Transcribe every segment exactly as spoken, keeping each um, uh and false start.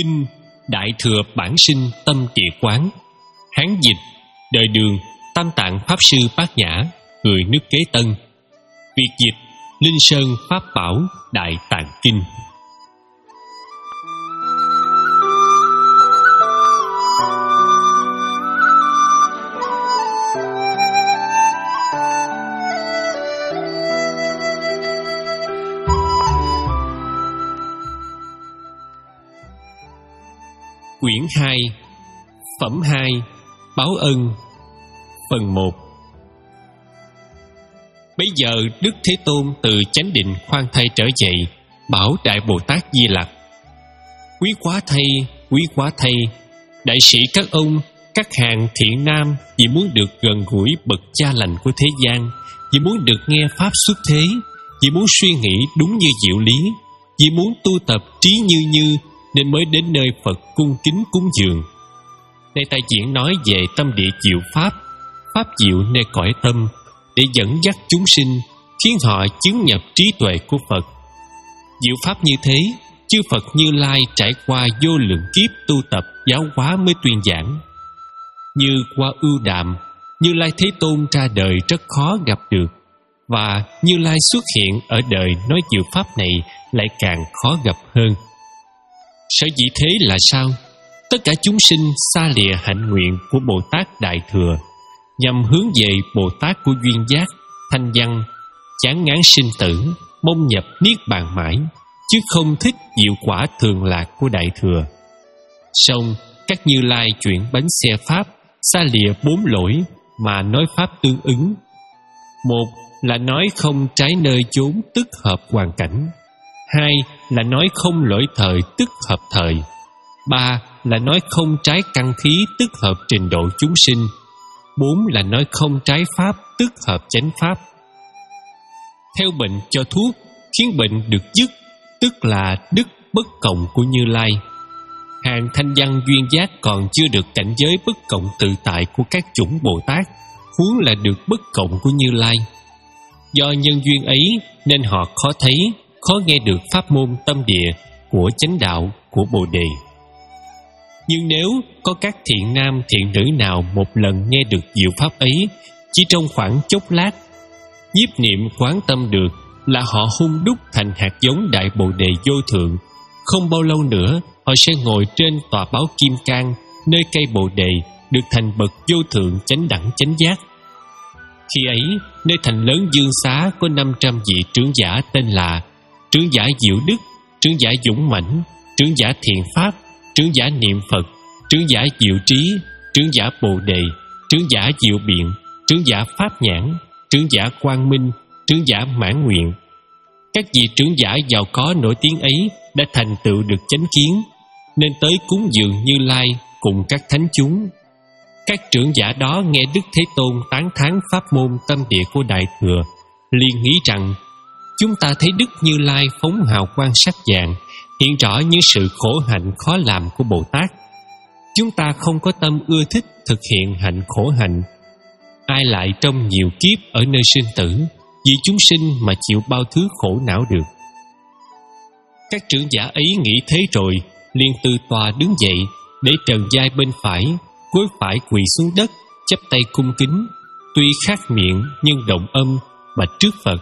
Kinh Đại Thừa Bản Sinh Tâm Địa Quán. Hán dịch đời Đường, Tam Tạng Pháp Sư Bát Nhã, người nước Kế Tân. Việt dịch Linh Sơn Pháp Bảo Đại Tạng Kinh. Quyển hai, Phẩm hai, Báo Ân. Phần một. Bây giờ Đức Thế Tôn từ chánh định khoan thai trở dậy, bảo Đại Bồ Tát Di Lặc: Quý quá thay, quý quá thay, đại sĩ các ông, các hàng thiện nam, vì muốn được gần gũi bậc cha lành của thế gian, vì muốn được nghe pháp xuất thế, vì muốn suy nghĩ đúng như diệu lý, vì muốn tu tập trí như như, nên mới đến nơi Phật cung kính cúng dường. Nay ta diễn nói về tâm địa diệu pháp, pháp diệu nơi cõi tâm, để dẫn dắt chúng sinh, khiến họ chứng nhập trí tuệ của Phật. Diệu pháp như thế, chư Phật Như Lai trải qua vô lượng kiếp tu tập giáo hóa mới tuyên giảng. Như qua ưu đàm, Như Lai Thế Tôn ra đời rất khó gặp được, và Như Lai xuất hiện ở đời nói diệu pháp này lại càng khó gặp hơn. Sở dĩ thế là sao? Tất cả chúng sinh xa lìa hạnh nguyện của Bồ Tát Đại Thừa, nhằm hướng về Bồ Tát của duyên giác, thanh văn, chán ngán sinh tử, mong nhập niết bàn mãi, chứ không thích diệu quả thường lạc của Đại Thừa. Song các Như Lai chuyển bánh xe pháp, xa lìa bốn lỗi mà nói pháp tương ứng. Một là nói không trái nơi chốn tức hợp hoàn cảnh. Hai là nói không lỗi thời tức hợp thời. Ba là nói không trái căn khí tức hợp trình độ chúng sinh. Bốn là nói không trái pháp tức hợp chánh pháp. Theo bệnh cho thuốc, khiến bệnh được dứt, tức là đức bất cộng của Như Lai. Hàng thanh văn duyên giác còn chưa được cảnh giới bất cộng tự tại của các chủng Bồ Tát, huống là được bất cộng của Như Lai. Do nhân duyên ấy nên họ khó thấy, khó nghe được pháp môn tâm địa của chánh đạo của Bồ Đề. Nhưng nếu có các thiện nam thiện nữ nào một lần nghe được diệu pháp ấy, chỉ trong khoảng chốc lát, nhiếp niệm quán tâm được, là họ hun đúc thành hạt giống Đại Bồ Đề vô thượng. Không bao lâu nữa, họ sẽ ngồi trên tòa báo kim cang, nơi cây Bồ Đề, được thành bậc vô thượng chánh đẳng chánh giác. Khi ấy, nơi thành lớn Dương Xá có năm trăm vị trưởng giả tên là trưởng giả Diệu Đức, trưởng giả Dũng Mãnh, trưởng giả Thiện Pháp, trưởng giả Niệm Phật, trưởng giả Diệu Trí, trưởng giả Bồ Đề, trưởng giả Diệu Biện, trưởng giả Pháp Nhãn, trưởng giả Quang Minh, trưởng giả Mãn Nguyện. Các vị trưởng giả giàu có nổi tiếng ấy đã thành tựu được chánh kiến, nên tới cúng dường Như Lai cùng các thánh chúng. Các trưởng giả đó nghe Đức Thế Tôn tán thán pháp môn tâm địa của Đại Thừa, liền nghĩ rằng: chúng ta thấy Đức Như Lai phóng hào quang sắc vàng, hiện rõ những sự khổ hạnh khó làm của Bồ Tát. Chúng ta không có tâm ưa thích thực hiện hạnh khổ hạnh. Ai lại trong nhiều kiếp ở nơi sinh tử, vì chúng sinh mà chịu bao thứ khổ não được? Các trưởng giả ấy nghĩ thế rồi, liền từ tòa đứng dậy, để trần vai bên phải, gối phải quỳ xuống đất, chắp tay cung kính, tuy khát miệng nhưng động âm, bạch trước Phật: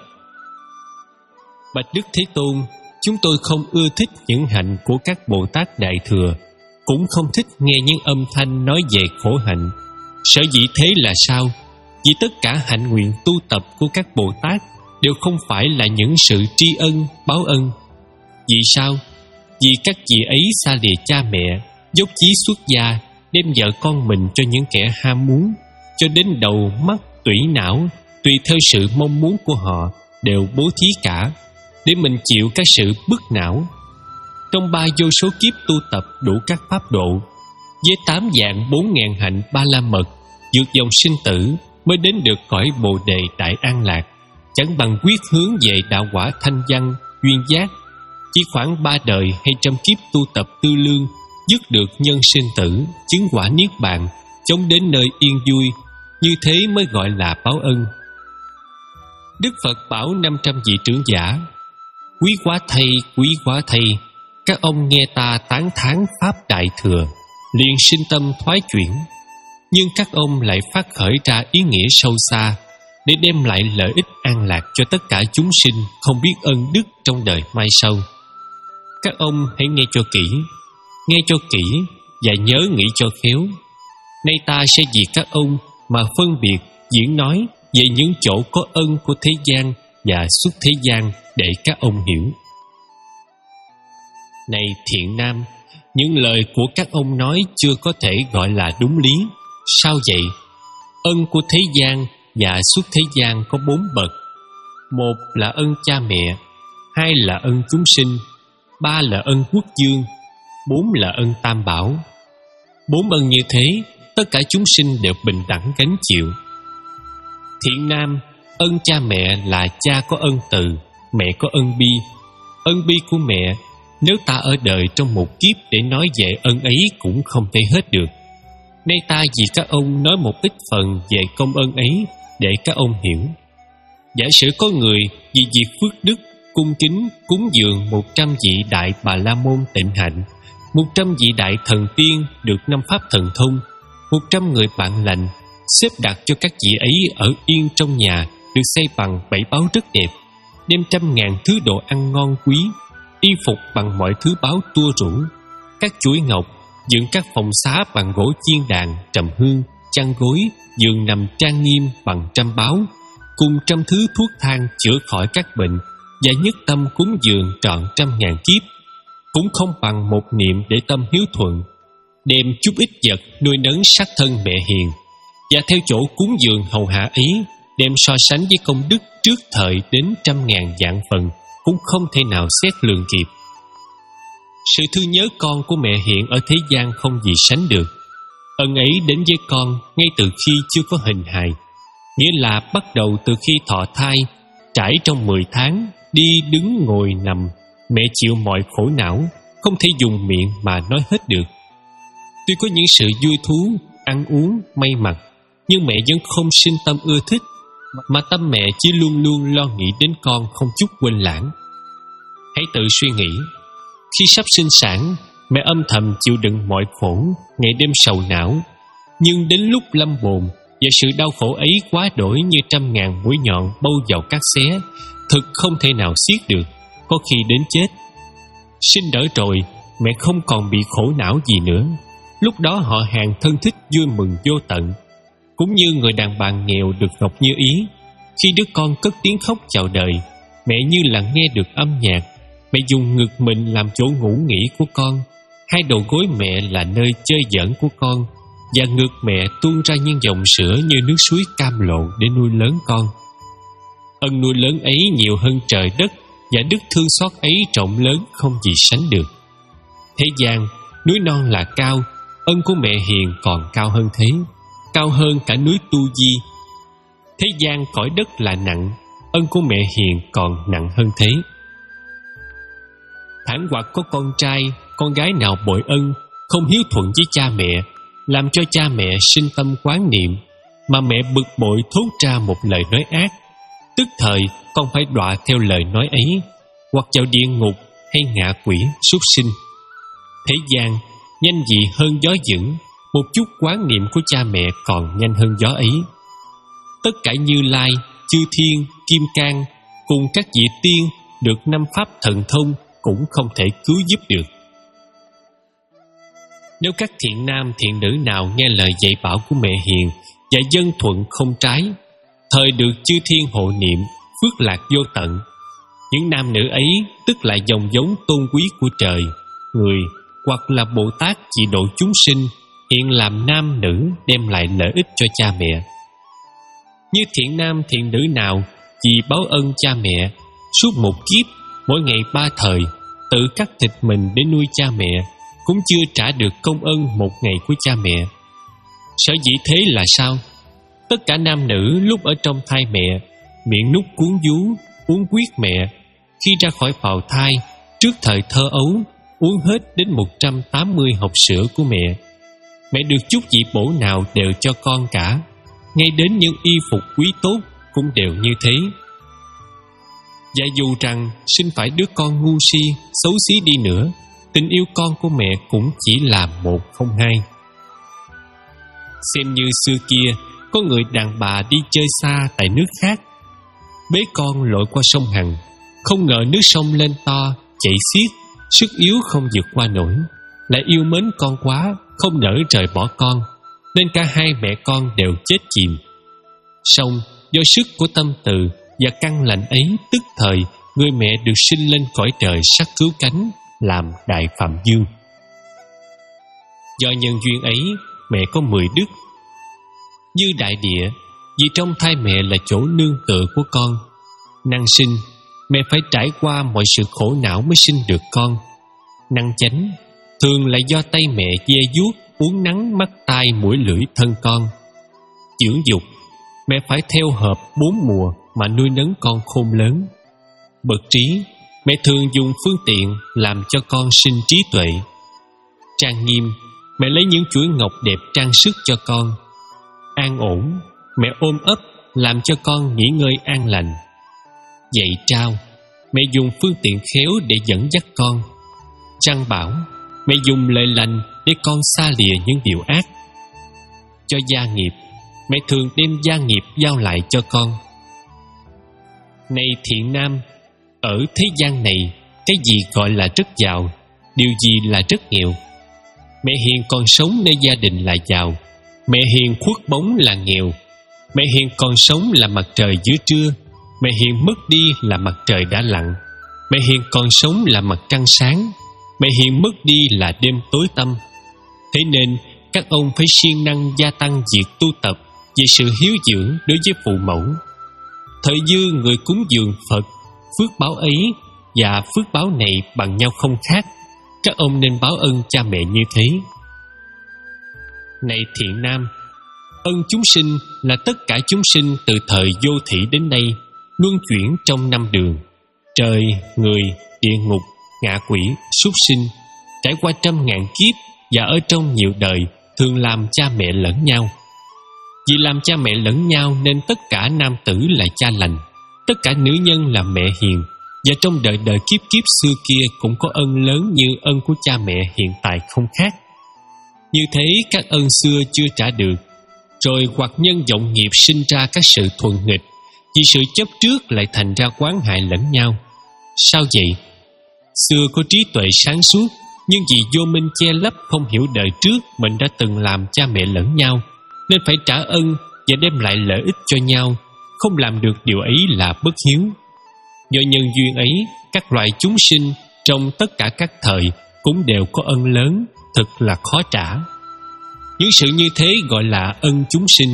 Bạch Đức Thế Tôn, chúng tôi không ưa thích những hạnh của các Bồ Tát Đại Thừa, cũng không thích nghe những âm thanh nói về khổ hạnh. Sở dĩ thế là sao? Vì tất cả hạnh nguyện tu tập của các Bồ Tát đều không phải là những sự tri ân, báo ân. Vì sao? Vì các vị ấy xa lìa cha mẹ, dốc chí xuất gia, đem vợ con mình cho những kẻ ham muốn, cho đến đầu mắt tủy não, tùy theo sự mong muốn của họ, đều bố thí cả, để mình chịu các sự bức não. Trong ba vô số kiếp tu tập đủ các pháp độ, với tám dạng bốn ngàn hạnh ba la mật, vượt dòng sinh tử mới đến được cõi Bồ Đề Đại An Lạc, chẳng bằng quyết hướng về đạo quả thanh văn duyên giác. Chỉ khoảng ba đời hay trăm kiếp tu tập tư lương, dứt được nhân sinh tử, chứng quả niết bàn, chống đến nơi yên vui. Như thế mới gọi là báo ân. Đức Phật bảo năm trăm vị trưởng giả: Quý quá thay, quý quá thay, Các ông nghe ta tán thán pháp đại thừa, liền sinh tâm thoái chuyển. Nhưng các ông lại phát khởi ra ý nghĩa sâu xa để đem lại lợi ích an lạc cho tất cả chúng sinh không biết ân đức trong đời mai sau. Các ông hãy nghe cho kỹ, nghe cho kỹ và nhớ nghĩ cho khéo. Nay ta sẽ vì các ông mà phân biệt diễn nói về những chỗ có ân của thế gian và xuất thế gian để các ông hiểu. Này thiện nam, những lời của các ông nói chưa có thể gọi là đúng lý. Sao vậy? Ân của thế gian và xuất thế gian có bốn bậc. Một là ân cha mẹ, hai là ân chúng sinh, ba là ân quốc dương, bốn là ân tam bảo. Bốn ân như thế, tất cả chúng sinh đều bình đẳng gánh chịu. Thiện nam, ân cha mẹ là cha có ân từ, mẹ có ân bi. Ân bi của mẹ, nếu ta ở đời trong một kiếp để nói về ân ấy cũng không thể hết được. Nay ta vì các ông nói một ít phần về công ân ấy để các ông hiểu. Giả sử có người vì việc phước đức cung kính cúng dường một trăm vị đại Bà La Môn tịnh hạnh, một trăm vị đại thần tiên được năm pháp thần thông, một trăm người bạn lành, xếp đặt cho các vị ấy ở yên trong nhà được xây bằng bảy báo rất đẹp, đem trăm ngàn thứ đồ ăn ngon quý, y phục bằng mọi thứ báo tua rủ, các chuỗi ngọc, dựng các phòng xá bằng gỗ chiên đàn, trầm hương, chăn gối, giường nằm trang nghiêm bằng trăm báo, cùng trăm thứ thuốc thang chữa khỏi các bệnh, và nhất tâm cúng dường trọn trăm ngàn kiếp, cũng không bằng một niệm để tâm hiếu thuận, đem chút ít vật nuôi nấng sát thân mẹ hiền, và theo chỗ cúng dường hầu hạ ấy, đem so sánh với công đức trước thời đến trăm ngàn vạn phần, cũng không thể nào xét lường kịp. Sự thương nhớ con của mẹ hiện ở thế gian không gì sánh được. Ân ấy đến với con ngay từ khi chưa có hình hài, nghĩa là bắt đầu từ khi thọ thai, trải trong mười tháng, đi đứng ngồi nằm, mẹ chịu mọi khổ não, không thể dùng miệng mà nói hết được. Tuy có những sự vui thú, ăn uống, may mặc, nhưng mẹ vẫn không sinh tâm ưa thích, mà tâm mẹ chỉ luôn luôn lo nghĩ đến con không chút quên lãng. Hãy tự suy nghĩ, khi sắp sinh sản, mẹ âm thầm chịu đựng mọi khổ, ngày đêm sầu não, nhưng đến lúc lâm bồn và sự đau khổ ấy quá đổi như trăm ngàn mũi nhọn bâu vào các xé, thực không thể nào xiết được, có khi đến chết. Sinh nở rồi, mẹ không còn bị khổ não gì nữa. Lúc đó họ hàng thân thích vui mừng vô tận, cũng như người đàn bà nghèo được Ngọc Như Ý. Khi đứa con cất tiếng khóc chào đời, mẹ như là nghe được âm nhạc. Mẹ dùng ngực mình làm chỗ ngủ nghỉ của con, hai đầu gối mẹ là nơi chơi giỡn của con, và ngực mẹ tuôn ra những dòng sữa như nước suối cam lộ để nuôi lớn con. Ân nuôi lớn ấy nhiều hơn trời đất, và đức thương xót ấy rộng lớn không gì sánh được. Thế gian, núi non là cao, ân của mẹ hiền còn cao hơn thế, cao hơn cả núi Tu Di. Thế gian cõi đất là nặng, ân của mẹ hiền còn nặng hơn thế. Thẳng hoặc có con trai, con gái nào bội ân, không hiếu thuận với cha mẹ, làm cho cha mẹ sinh tâm quán niệm, mà mẹ bực bội thốt ra một lời nói ác, tức thời con phải đọa theo lời nói ấy, hoặc vào địa ngục hay ngạ quỷ súc sinh. Thế gian, nhanh gì hơn gió dữ, một chút quán niệm của cha mẹ còn nhanh hơn gió ấy. Tất cả Như Lai, chư thiên, kim cang cùng các vị tiên được năm pháp thần thông cũng không thể cứu giúp được. Nếu các thiện nam thiện nữ nào nghe lời dạy bảo của mẹ hiền và dân thuận không trái, thời được chư thiên hộ niệm, phước lạc vô tận. Những nam nữ ấy tức là dòng giống tôn quý của trời, người, hoặc là Bồ Tát trị độ chúng sinh, hiện làm nam nữ đem lại lợi ích cho cha mẹ. Như thiện nam thiện nữ nào vì báo ân cha mẹ, suốt một kiếp, mỗi ngày ba thời, tự cắt thịt mình để nuôi cha mẹ, cũng chưa trả được công ân một ngày của cha mẹ. Sở dĩ thế là sao? Tất cả nam nữ lúc ở trong thai mẹ, miệng nút cuốn vú, uống quyết mẹ, khi ra khỏi bào thai, trước thời thơ ấu, uống hết đến một trăm tám mươi hộp sữa của mẹ. Mẹ được chút vị bổ nào đều cho con cả, ngay đến những y phục quý tốt cũng đều như thế. Và dù rằng sinh phải đứa con ngu si, xấu xí đi nữa, tình yêu con của mẹ cũng chỉ là một không hai. Xem như xưa kia có người đàn bà đi chơi xa tại nước khác, bế con lội qua sông Hằng, không ngờ nước sông lên to, chảy xiết, sức yếu không vượt qua nổi, lại yêu mến con quá, không nỡ rời bỏ con, nên cả hai mẹ con đều chết chìm. Song do sức của tâm từ và căn lành ấy, tức thời người mẹ được sinh lên cõi trời sắc cứu cánh, làm Đại Phạm Dương. Do nhân duyên ấy, mẹ có mười đức. Như đại địa, vì trong thai mẹ là chỗ nương tựa của con. Năng sinh, mẹ phải trải qua mọi sự khổ não mới sinh được con. Năng chánh, thường là do tay mẹ ve vuốt, uốn nắn mắt tai mũi lưỡi thân con. Dưỡng dục, mẹ phải theo hợp bốn mùa mà nuôi nấng con khôn lớn. Bậc trí, mẹ thường dùng phương tiện làm cho con sinh trí tuệ. Trang nghiêm, mẹ lấy những chuỗi ngọc đẹp trang sức cho con. An ổn, mẹ ôm ấp làm cho con nghỉ ngơi an lành. Dạy trao, mẹ dùng phương tiện khéo để dẫn dắt con. Trăng bảo, mẹ dùng lời lành để con xa lìa những điều ác. Cho gia nghiệp, mẹ thường đem gia nghiệp giao lại cho con. Này thiện nam, ở thế gian này, cái gì gọi là rất giàu, điều gì là rất nghèo? Mẹ hiền còn sống nơi gia đình là giàu, mẹ hiền khuất bóng là nghèo. Mẹ hiền còn sống là mặt trời giữa trưa, mẹ hiền mất đi là mặt trời đã lặn. Mẹ hiền còn sống là mặt trăng sáng, mẹ hiền mất đi là đêm tối tăm. Thế nên các ông phải siêng năng gia tăng việc tu tập về sự hiếu dưỡng đối với phụ mẫu. Thời dư người cúng dường Phật, phước báo ấy và phước báo này bằng nhau không khác. Các ông nên báo ơn cha mẹ như thế. Này thiện nam, ân chúng sinh là tất cả chúng sinh từ thời vô thị đến nay, luân chuyển trong năm đường: trời, người, địa ngục, ngạ quỷ, súc sinh, trải qua trăm ngàn kiếp và ở trong nhiều đời thường làm cha mẹ lẫn nhau. Vì làm cha mẹ lẫn nhau nên tất cả nam tử là cha lành, tất cả nữ nhân là mẹ hiền, và trong đời đời kiếp kiếp xưa kia cũng có ân lớn như ân của cha mẹ hiện tại không khác. Như thế các ân xưa chưa trả được, rồi hoặc nhân vọng nghiệp sinh ra các sự thuần nghịch, vì sự chấp trước lại thành ra oán hại lẫn nhau. Sao vậy? Xưa có trí tuệ sáng suốt, nhưng vì vô minh che lấp không hiểu đời trước mình đã từng làm cha mẹ lẫn nhau, nên phải trả ân và đem lại lợi ích cho nhau. Không làm được điều ấy là bất hiếu. Do nhân duyên ấy, các loài chúng sinh trong tất cả các thời cũng đều có ân lớn, thật là khó trả. Những sự như thế gọi là ân chúng sinh.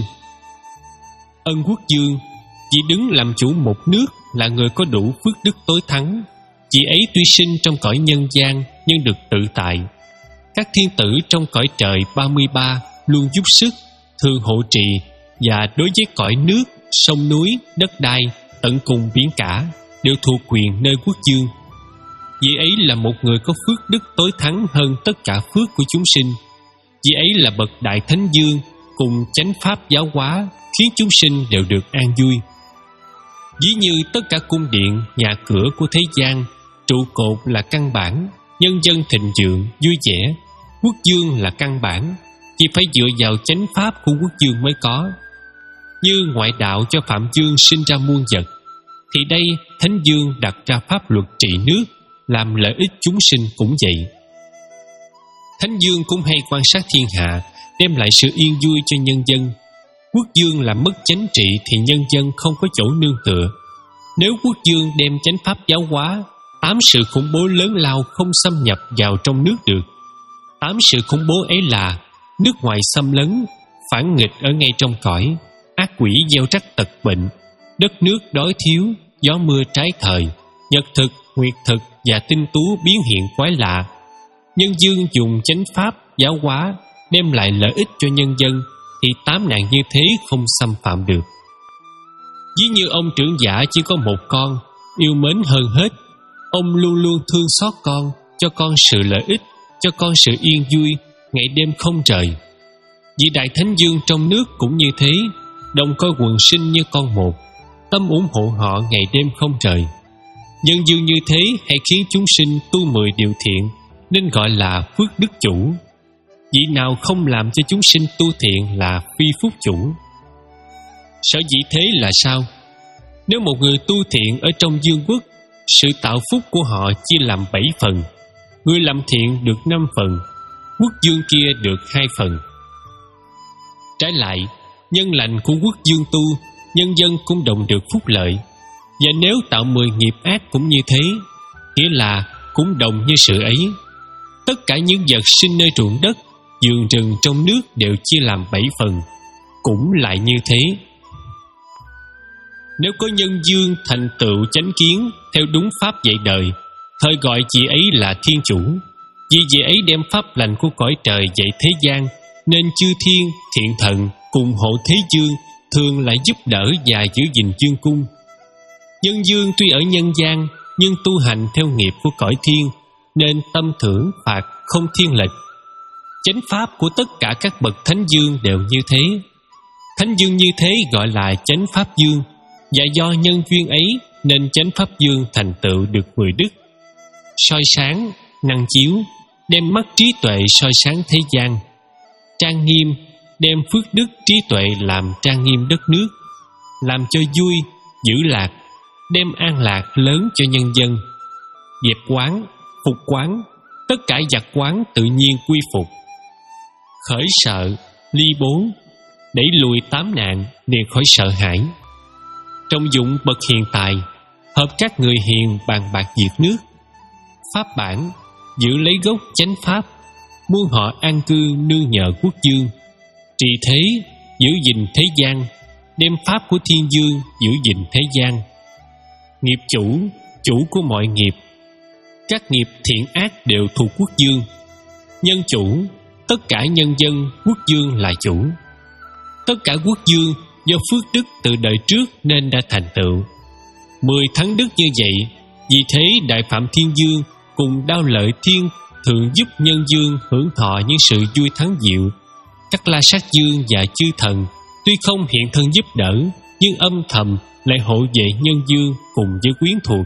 Ân quốc dương, chỉ đứng làm chủ một nước, là người có đủ phước đức tối thắng. Chị ấy tuy sinh trong cõi nhân gian nhưng được tự tại. Các thiên tử trong cõi trời ba mươi ba luôn giúp sức, thường hộ trì, và đối với cõi nước, sông núi, đất đai, tận cùng biển cả đều thuộc quyền nơi quốc dương. Vì ấy là một người có phước đức tối thắng hơn tất cả phước của chúng sinh. Vì ấy là bậc đại thánh dương, cùng chánh pháp giáo hóa, khiến chúng sinh đều được an vui. Ví như tất cả cung điện, nhà cửa của thế gian, trụ cột là căn bản, nhân dân thịnh vượng, vui vẻ. Quốc dương là căn bản, chỉ phải dựa vào chánh pháp của quốc dương mới có. Như ngoại đạo cho Phạm Dương sinh ra muôn vật, thì đây Thánh Dương đặt ra pháp luật trị nước, làm lợi ích chúng sinh cũng vậy. Thánh Dương cũng hay quan sát thiên hạ, đem lại sự yên vui cho nhân dân. Quốc dương làm mất chánh trị thì nhân dân không có chỗ nương tựa. Nếu quốc dương đem chánh pháp giáo hóa, tám sự khủng bố lớn lao không xâm nhập vào trong nước được. Tám sự khủng bố ấy là: nước ngoài xâm lấn, phản nghịch ở ngay trong cõi, ác quỷ gieo rắc tật bệnh, đất nước đói thiếu, gió mưa trái thời, nhật thực, nguyệt thực và tinh tú biến hiện quái lạ. Nhân dương dùng chánh pháp giáo hóa, đem lại lợi ích cho nhân dân, thì tám nạn như thế không xâm phạm được. Ví như ông trưởng giả chỉ có một con, yêu mến hơn hết. Ông luôn luôn thương xót con, cho con sự lợi ích, cho con sự yên vui, ngày đêm không rời. Vị đại thánh dương trong nước cũng như thế, đồng coi quần sinh như con một, tâm ủng hộ họ ngày đêm không rời. Nhân dương như thế hãy khiến chúng sinh tu mười điều thiện, nên gọi là phước đức chủ. Vị nào không làm cho chúng sinh tu thiện là phi phúc chủ. Sở dĩ thế là sao? Nếu một người tu thiện ở trong dương quốc, sự tạo phúc của họ chia làm bảy phần. Người làm thiện được năm phần, quốc dương kia được hai phần. Trái lại, nhân lành của quốc dương tu, nhân dân cũng đồng được phúc lợi. Và nếu tạo mười nghiệp ác cũng như thế, nghĩa là cũng đồng như sự ấy. Tất cả những vật sinh nơi ruộng đất, vườn rừng trong nước đều chia làm bảy phần, cũng lại như thế. Nếu có nhân dương thành tựu chánh kiến theo đúng pháp dạy đời, thời gọi vị ấy là thiên chủ. Vì vị ấy đem pháp lành của cõi trời dạy thế gian, nên chư thiên, thiện thần cùng hộ thế dương thường lại giúp đỡ và giữ gìn dương cung. Nhân dương tuy ở nhân gian, nhưng tu hành theo nghiệp của cõi thiên, nên tâm thưởng phạt không thiên lệch. Chánh pháp của tất cả các bậc thánh dương đều như thế. Thánh dương như thế gọi là chánh pháp dương, và do nhân duyên ấy nên chánh pháp dương thành tựu được mười đức: soi sáng, năng chiếu, đem mắt trí tuệ soi sáng thế gian; trang nghiêm, đem phước đức trí tuệ làm trang nghiêm đất nước; làm cho vui, giữ lạc, đem an lạc lớn cho nhân dân; dẹp quán, phục quán, tất cả giặc quán tự nhiên quy phục; khởi sợ, ly bố, đẩy lùi tám nạn liền khỏi sợ hãi; trọng dụng bậc hiền tài, hợp các người hiền bàn bạc việc nước; pháp bản, giữ lấy gốc chánh pháp, muôn họ an cư nương nhờ quốc dương; trì thế, giữ gìn thế gian, đem pháp của thiên dương giữ gìn thế gian; nghiệp chủ, chủ của mọi nghiệp, các nghiệp thiện ác đều thuộc quốc dương; nhân chủ, tất cả nhân dân quốc dương là chủ; tất cả quốc dương do phước đức từ đời trước nên đã thành tựu. Mười thắng đức như vậy, vì thế Đại Phạm Thiên Dương cùng Đao Lợi Thiên thường giúp nhân dương hưởng thọ những sự vui thắng diệu. Các La Sát Dương và chư thần tuy không hiện thân giúp đỡ, nhưng âm thầm lại hộ vệ nhân dương cùng với quyến thuộc.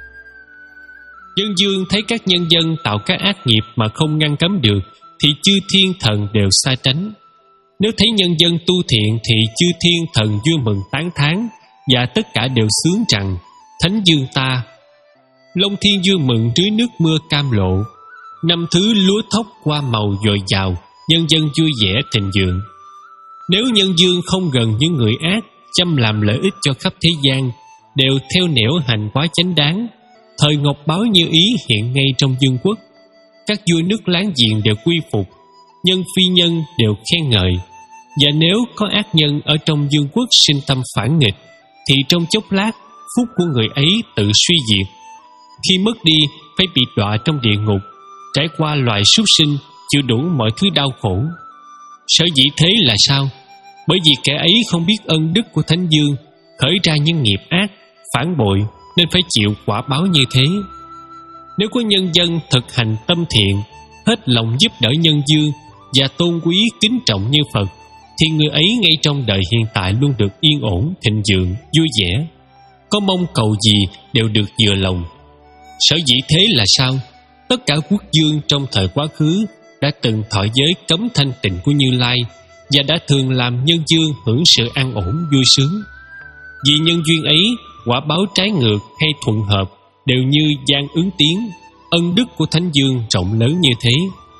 Nhân dương thấy các nhân dân tạo các ác nghiệp mà không ngăn cấm được, thì chư thiên thần đều xa tránh. Nếu thấy nhân dân tu thiện thì chư thiên thần vui mừng tán thán, và tất cả đều sướng rằng: Thánh dương ta! Long thiên vui mừng rưới nước mưa cam lộ, năm thứ lúa thóc qua màu dồi dào, nhân dân vui vẻ thịnh vượng. Nếu nhân dương không gần những người ác, chăm làm lợi ích cho khắp thế gian, đều theo nẻo hành quá chánh đáng, thời ngọc báo như ý hiện ngay trong dương quốc. Các vua nước láng giềng đều quy phục, nhân phi nhân đều khen ngợi. Và nếu có ác nhân ở trong dương quốc sinh tâm phản nghịch, thì trong chốc lát phúc của người ấy tự suy diệt. Khi mất đi, phải bị đọa trong địa ngục, trải qua loài súc sinh, chịu đủ mọi thứ đau khổ. Sở dĩ thế là sao? Bởi vì kẻ ấy không biết ân đức của Thánh Dương, khởi ra những nghiệp ác, phản bội, nên phải chịu quả báo như thế. Nếu có nhân dân thực hành tâm thiện, hết lòng giúp đỡ nhân dương và tôn quý kính trọng như Phật, thì người ấy ngay trong đời hiện tại luôn được yên ổn, thịnh vượng, vui vẻ, có mong cầu gì đều được vừa lòng. Sở dĩ thế là sao? Tất cả quốc dương trong thời quá khứ đã từng thọ giới cấm thanh tịnh của Như Lai, và đã thường làm nhân dương hưởng sự an ổn vui sướng. Vì nhân duyên ấy, quả báo trái ngược hay thuận hợp đều như gian ứng tiến. Ân đức của Thánh Dương rộng lớn như thế.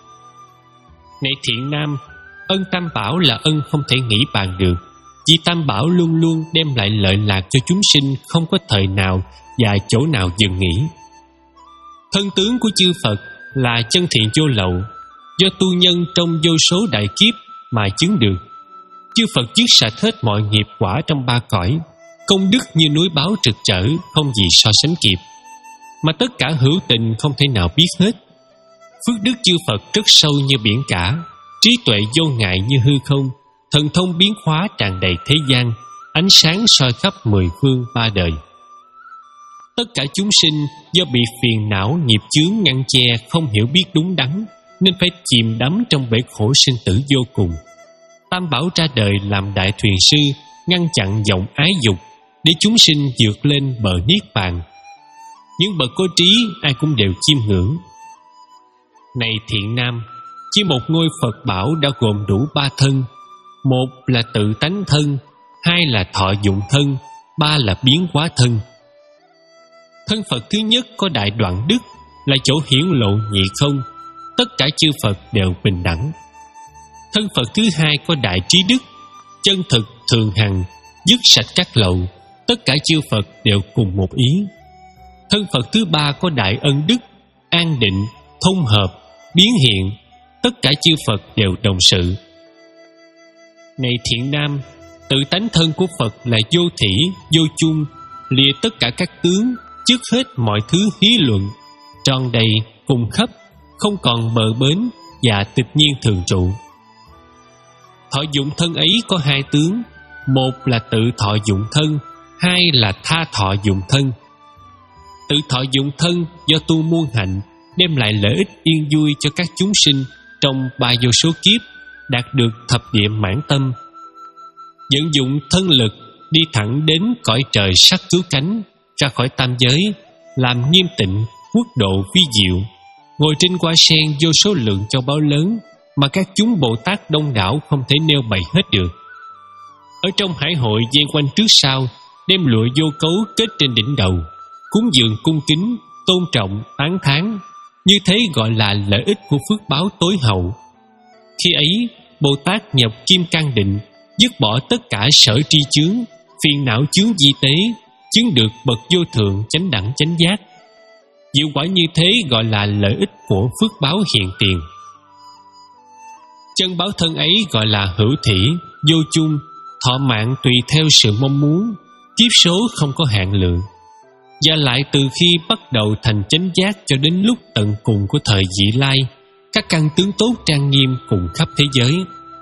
Này thiện nam, ân Tam Bảo là ân không thể nghĩ bàn được, vì Tam Bảo luôn luôn đem lại lợi lạc cho chúng sinh, không có thời nào và chỗ nào dừng nghỉ. Thân tướng của chư Phật là chân thiện vô lậu, do tu nhân trong vô số đại kiếp mà chứng được. Chư Phật dứt sạch hết mọi nghiệp quả trong ba cõi, công đức như núi báo trực trở, không gì so sánh kịp, mà tất cả hữu tình không thể nào biết hết. Phước đức chư Phật rất sâu như biển cả, trí tuệ vô ngại như hư không, thần thông biến hóa tràn đầy thế gian, ánh sáng soi khắp mười phương ba đời. Tất cả chúng sinh do bị phiền não nghiệp chướng ngăn che, không hiểu biết đúng đắn, nên phải chìm đắm trong bể khổ sinh tử vô cùng. Tam Bảo ra đời làm đại thuyền sư, ngăn chặn dòng ái dục, để chúng sinh vượt lên bờ niết bàn. Những bậc có trí ai cũng đều chiêm ngưỡng. Này thiện nam, chỉ một ngôi Phật bảo đã gồm đủ ba thân. Một là tự tánh thân, hai là thọ dụng thân, ba là biến hóa thân. Thân Phật thứ nhất có đại đoạn đức, là chỗ hiển lộ nhị không, tất cả chư Phật đều bình đẳng. Thân Phật thứ hai có đại trí đức, chân thực thường hằng, dứt sạch các lậu, tất cả chư Phật đều cùng một ý. Thân Phật thứ ba có đại ân đức, an định, thông hợp, biến hiện, tất cả chư Phật đều đồng sự. Này thiện nam, tự tánh thân của Phật là vô thỉ, vô chung, lìa tất cả các tướng, trước hết mọi thứ hí luận, tròn đầy, cùng khắp, không còn bờ bến và tịch nhiên thường trụ. Thọ dụng thân ấy có hai tướng, một là tự thọ dụng thân, hai là tha thọ dụng thân. Tự thọ dụng thân do tu muôn hạnh, đem lại lợi ích yên vui cho các chúng sinh trong ba vô số kiếp, đạt được thập địa mãn tâm. Vận dụng thân lực đi thẳng đến cõi trời sắc cứu cánh, ra khỏi tam giới, làm nghiêm tịnh, quốc độ vi diệu, ngồi trên hoa sen vô số lượng châu báu lớn mà các chúng Bồ Tát đông đảo không thể nêu bày hết được. Ở trong hải hội vây quanh trước sau, đem lụa vô cấu kết trên đỉnh đầu, cúng dường cung kính, tôn trọng, tán thán, như thế gọi là lợi ích của phước báo tối hậu. Khi ấy, Bồ Tát nhập kim cang định, dứt bỏ tất cả sở tri chướng, phiền não chướng di tế, chứng được bậc vô thượng chánh đẳng chánh giác. Diệu quả như thế gọi là lợi ích của phước báo hiện tiền. Chân báo thân ấy gọi là hữu thỉ, vô chung, thọ mạng tùy theo sự mong muốn, kiếp số không có hạn lượng. Và lại từ khi bắt đầu thành chánh giác cho đến lúc tận cùng của thời vị lai, các căn tướng tốt trang nghiêm cùng khắp thế giới.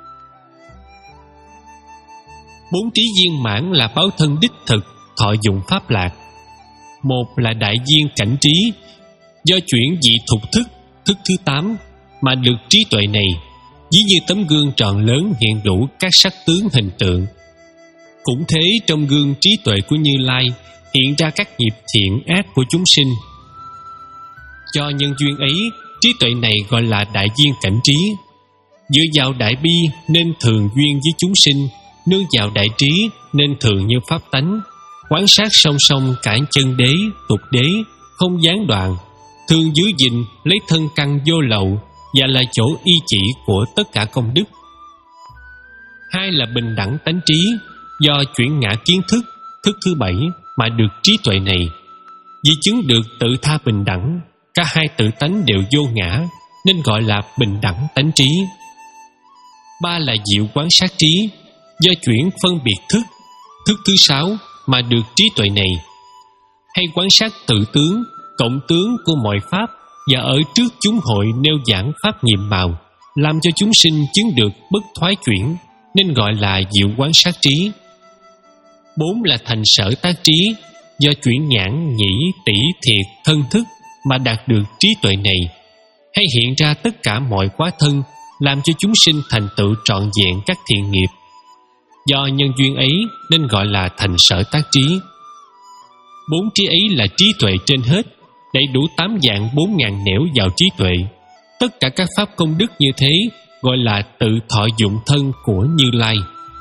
Bốn trí viên mãn là báo thân đích thực, thọ dụng pháp lạc. Một là đại viên cảnh trí, do chuyển dị thục thức, thức thứ tám, mà được trí tuệ này, ví như tấm gương tròn lớn hiện đủ các sắc tướng hình tượng. Cũng thế, trong gương trí tuệ của Như Lai hiện ra các nghiệp thiện ác của chúng sinh. Do nhân duyên ấy, trí tuệ này gọi là đại viên cảnh trí. Dựa vào đại bi nên thường duyên với chúng sinh, nương vào đại trí nên thường như pháp tánh, quán sát song song cả chân đế, tục đế, không gián đoạn, thường giữ gìn lấy thân căn vô lậu và là chỗ y chỉ của tất cả công đức. Hai là bình đẳng tánh trí, do chuyển ngã kiến thức, thức thứ bảy mà được trí tuệ này. Vì chứng được tự tha bình đẳng, cả hai tự tánh đều vô ngã, nên gọi là bình đẳng tánh trí. Ba là diệu quán sát trí, do chuyển phân biệt thức, thức thứ sáu mà được trí tuệ này. Hay quán sát tự tướng, cộng tướng của mọi pháp, và ở trước chúng hội nêu giảng pháp nhiệm màu, làm cho chúng sinh chứng được bất thoái chuyển, nên gọi là diệu quán sát trí. Bốn là thành sở tác trí, do chuyển nhãn, nhĩ, tỷ, thiệt, thân thức mà đạt được trí tuệ này. Hay hiện ra tất cả mọi quá thân, làm cho chúng sinh thành tựu trọn vẹn các thiện nghiệp. Do nhân duyên ấy nên gọi là thành sở tác trí. Bốn trí ấy là trí tuệ trên hết, đầy đủ tám dạng bốn ngàn nẻo vào trí tuệ. Tất cả các pháp công đức như thế gọi là tự thọ dụng thân của Như Lai.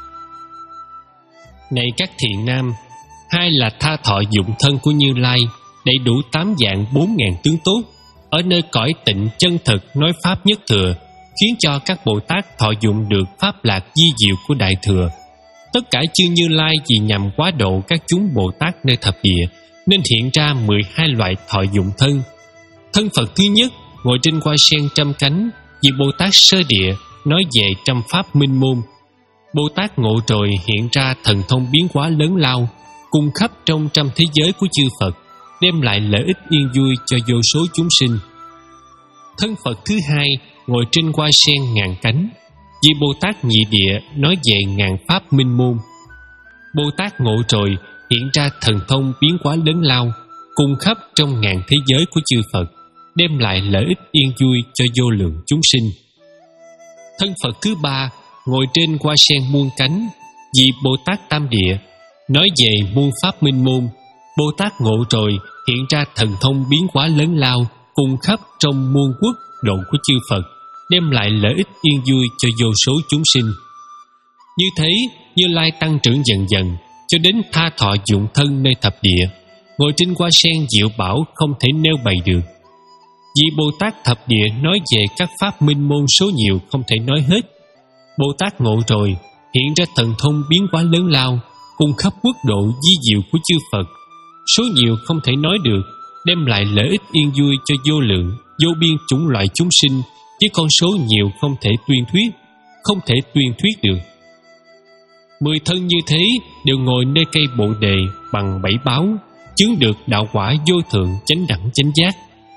Này các thiện nam, hai là tha thọ dụng thân của Như Lai, đầy đủ tám dạng bốn ngàn tướng tốt, ở nơi cõi tịnh chân thực nói pháp nhất thừa, khiến cho các Bồ Tát thọ dụng được pháp lạc di diệu của Đại Thừa. Tất cả chư Như Lai vì nhằm quá độ các chúng Bồ Tát nơi thập địa, nên hiện ra mười hai loại thọ dụng thân. Thân Phật thứ nhất ngồi trên hoa sen trăm cánh, vì Bồ Tát sơ địa nói về trăm pháp minh môn. Bồ Tát ngộ rồi hiện ra thần thông biến hóa lớn lao, cùng khắp trong trăm thế giới của chư Phật, đem lại lợi ích yên vui cho vô số chúng sinh. Thân Phật thứ hai ngồi trên hoa sen ngàn cánh, vì Bồ Tát nhị địa nói về ngàn pháp minh môn. Bồ Tát ngộ rồi hiện ra thần thông biến hóa lớn lao, cùng khắp trong ngàn thế giới của chư Phật, đem lại lợi ích yên vui cho vô lượng chúng sinh. Thân Phật thứ ba ngồi trên hoa sen muôn cánh, vì Bồ Tát tam địa nói về muôn pháp minh môn. Bồ Tát ngộ rồi hiện ra thần thông biến hóa lớn lao, cùng khắp trong muôn quốc, độ của chư Phật, đem lại lợi ích yên vui cho vô số chúng sinh. Như thế, Như Lai tăng trưởng dần dần, cho đến tha thọ dụng thân nơi thập địa, ngồi trên hoa sen diệu bảo không thể nêu bày được. Vì Bồ Tát thập địa nói về các pháp minh môn số nhiều không thể nói hết. Bồ Tát ngộ rồi, hiện ra thần thông biến hóa lớn lao, cùng khắp quốc độ di diệu của chư Phật, số nhiều không thể nói được, đem lại lợi ích yên vui cho vô lượng, vô biên chủng loại chúng sinh, với con số nhiều không thể tuyên thuyết, không thể tuyên thuyết được. Mười thân như thế đều ngồi nơi cây Bồ đề bằng bảy báo, chứng được đạo quả vô thượng chánh đẳng chánh giác.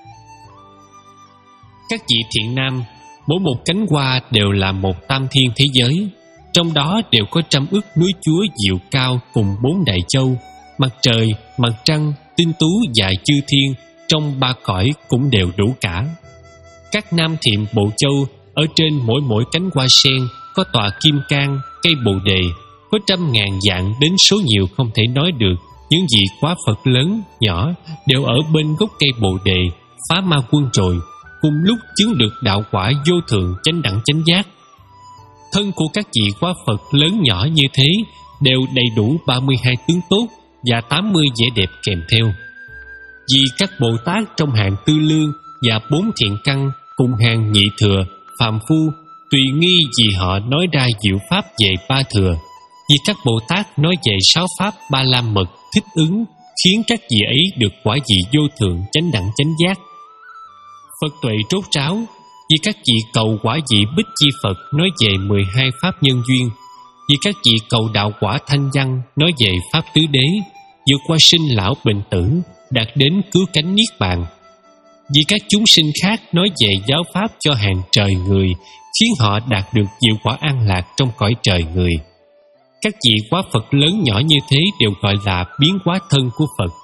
Các vị thiện nam, mỗi một cánh hoa đều là một tam thiên thế giới, trong đó đều có trăm ức núi chúa diệu cao cùng bốn đại châu, mặt trời, mặt trăng, tinh tú và chư thiên trong ba cõi cũng đều đủ cả. Các nam thiệm bộ châu ở trên mỗi mỗi cánh hoa sen có tòa kim cang, cây Bồ đề, có trăm ngàn dạng đến số nhiều không thể nói được. Những vị quá Phật lớn, nhỏ đều ở bên gốc cây Bồ đề phá ma quân rồi, cùng lúc chứng được đạo quả vô thượng chánh đẳng chánh giác. Thân của các vị quá Phật lớn nhỏ như thế đều đầy đủ ba mươi hai tướng tốt và tám mươi vẻ đẹp kèm theo. Vì các Bồ Tát trong hàng tư lương và bốn thiện căn cùng hàng nhị thừa, phàm phu, tùy nghi vì họ nói ra diệu pháp về ba thừa. Vì các Bồ Tát nói về sáu pháp ba la mật thích ứng, khiến các vị ấy được quả vị vô thượng chánh đẳng chánh giác. Phật tuệ trốt ráo, vì các vị cầu quả vị Bích Chi Phật nói về mười hai pháp nhân duyên. Vì các vị cầu đạo quả Thanh Văn nói về pháp tứ đế, vượt qua sinh lão bệnh tử, đạt đến cứu cánh niết bàn. Vì các chúng sinh khác nói về giáo pháp cho hàng trời người, khiến họ đạt được diệu quả an lạc trong cõi trời người. Các vị quá Phật lớn nhỏ như thế đều gọi là biến hóa thân của Phật.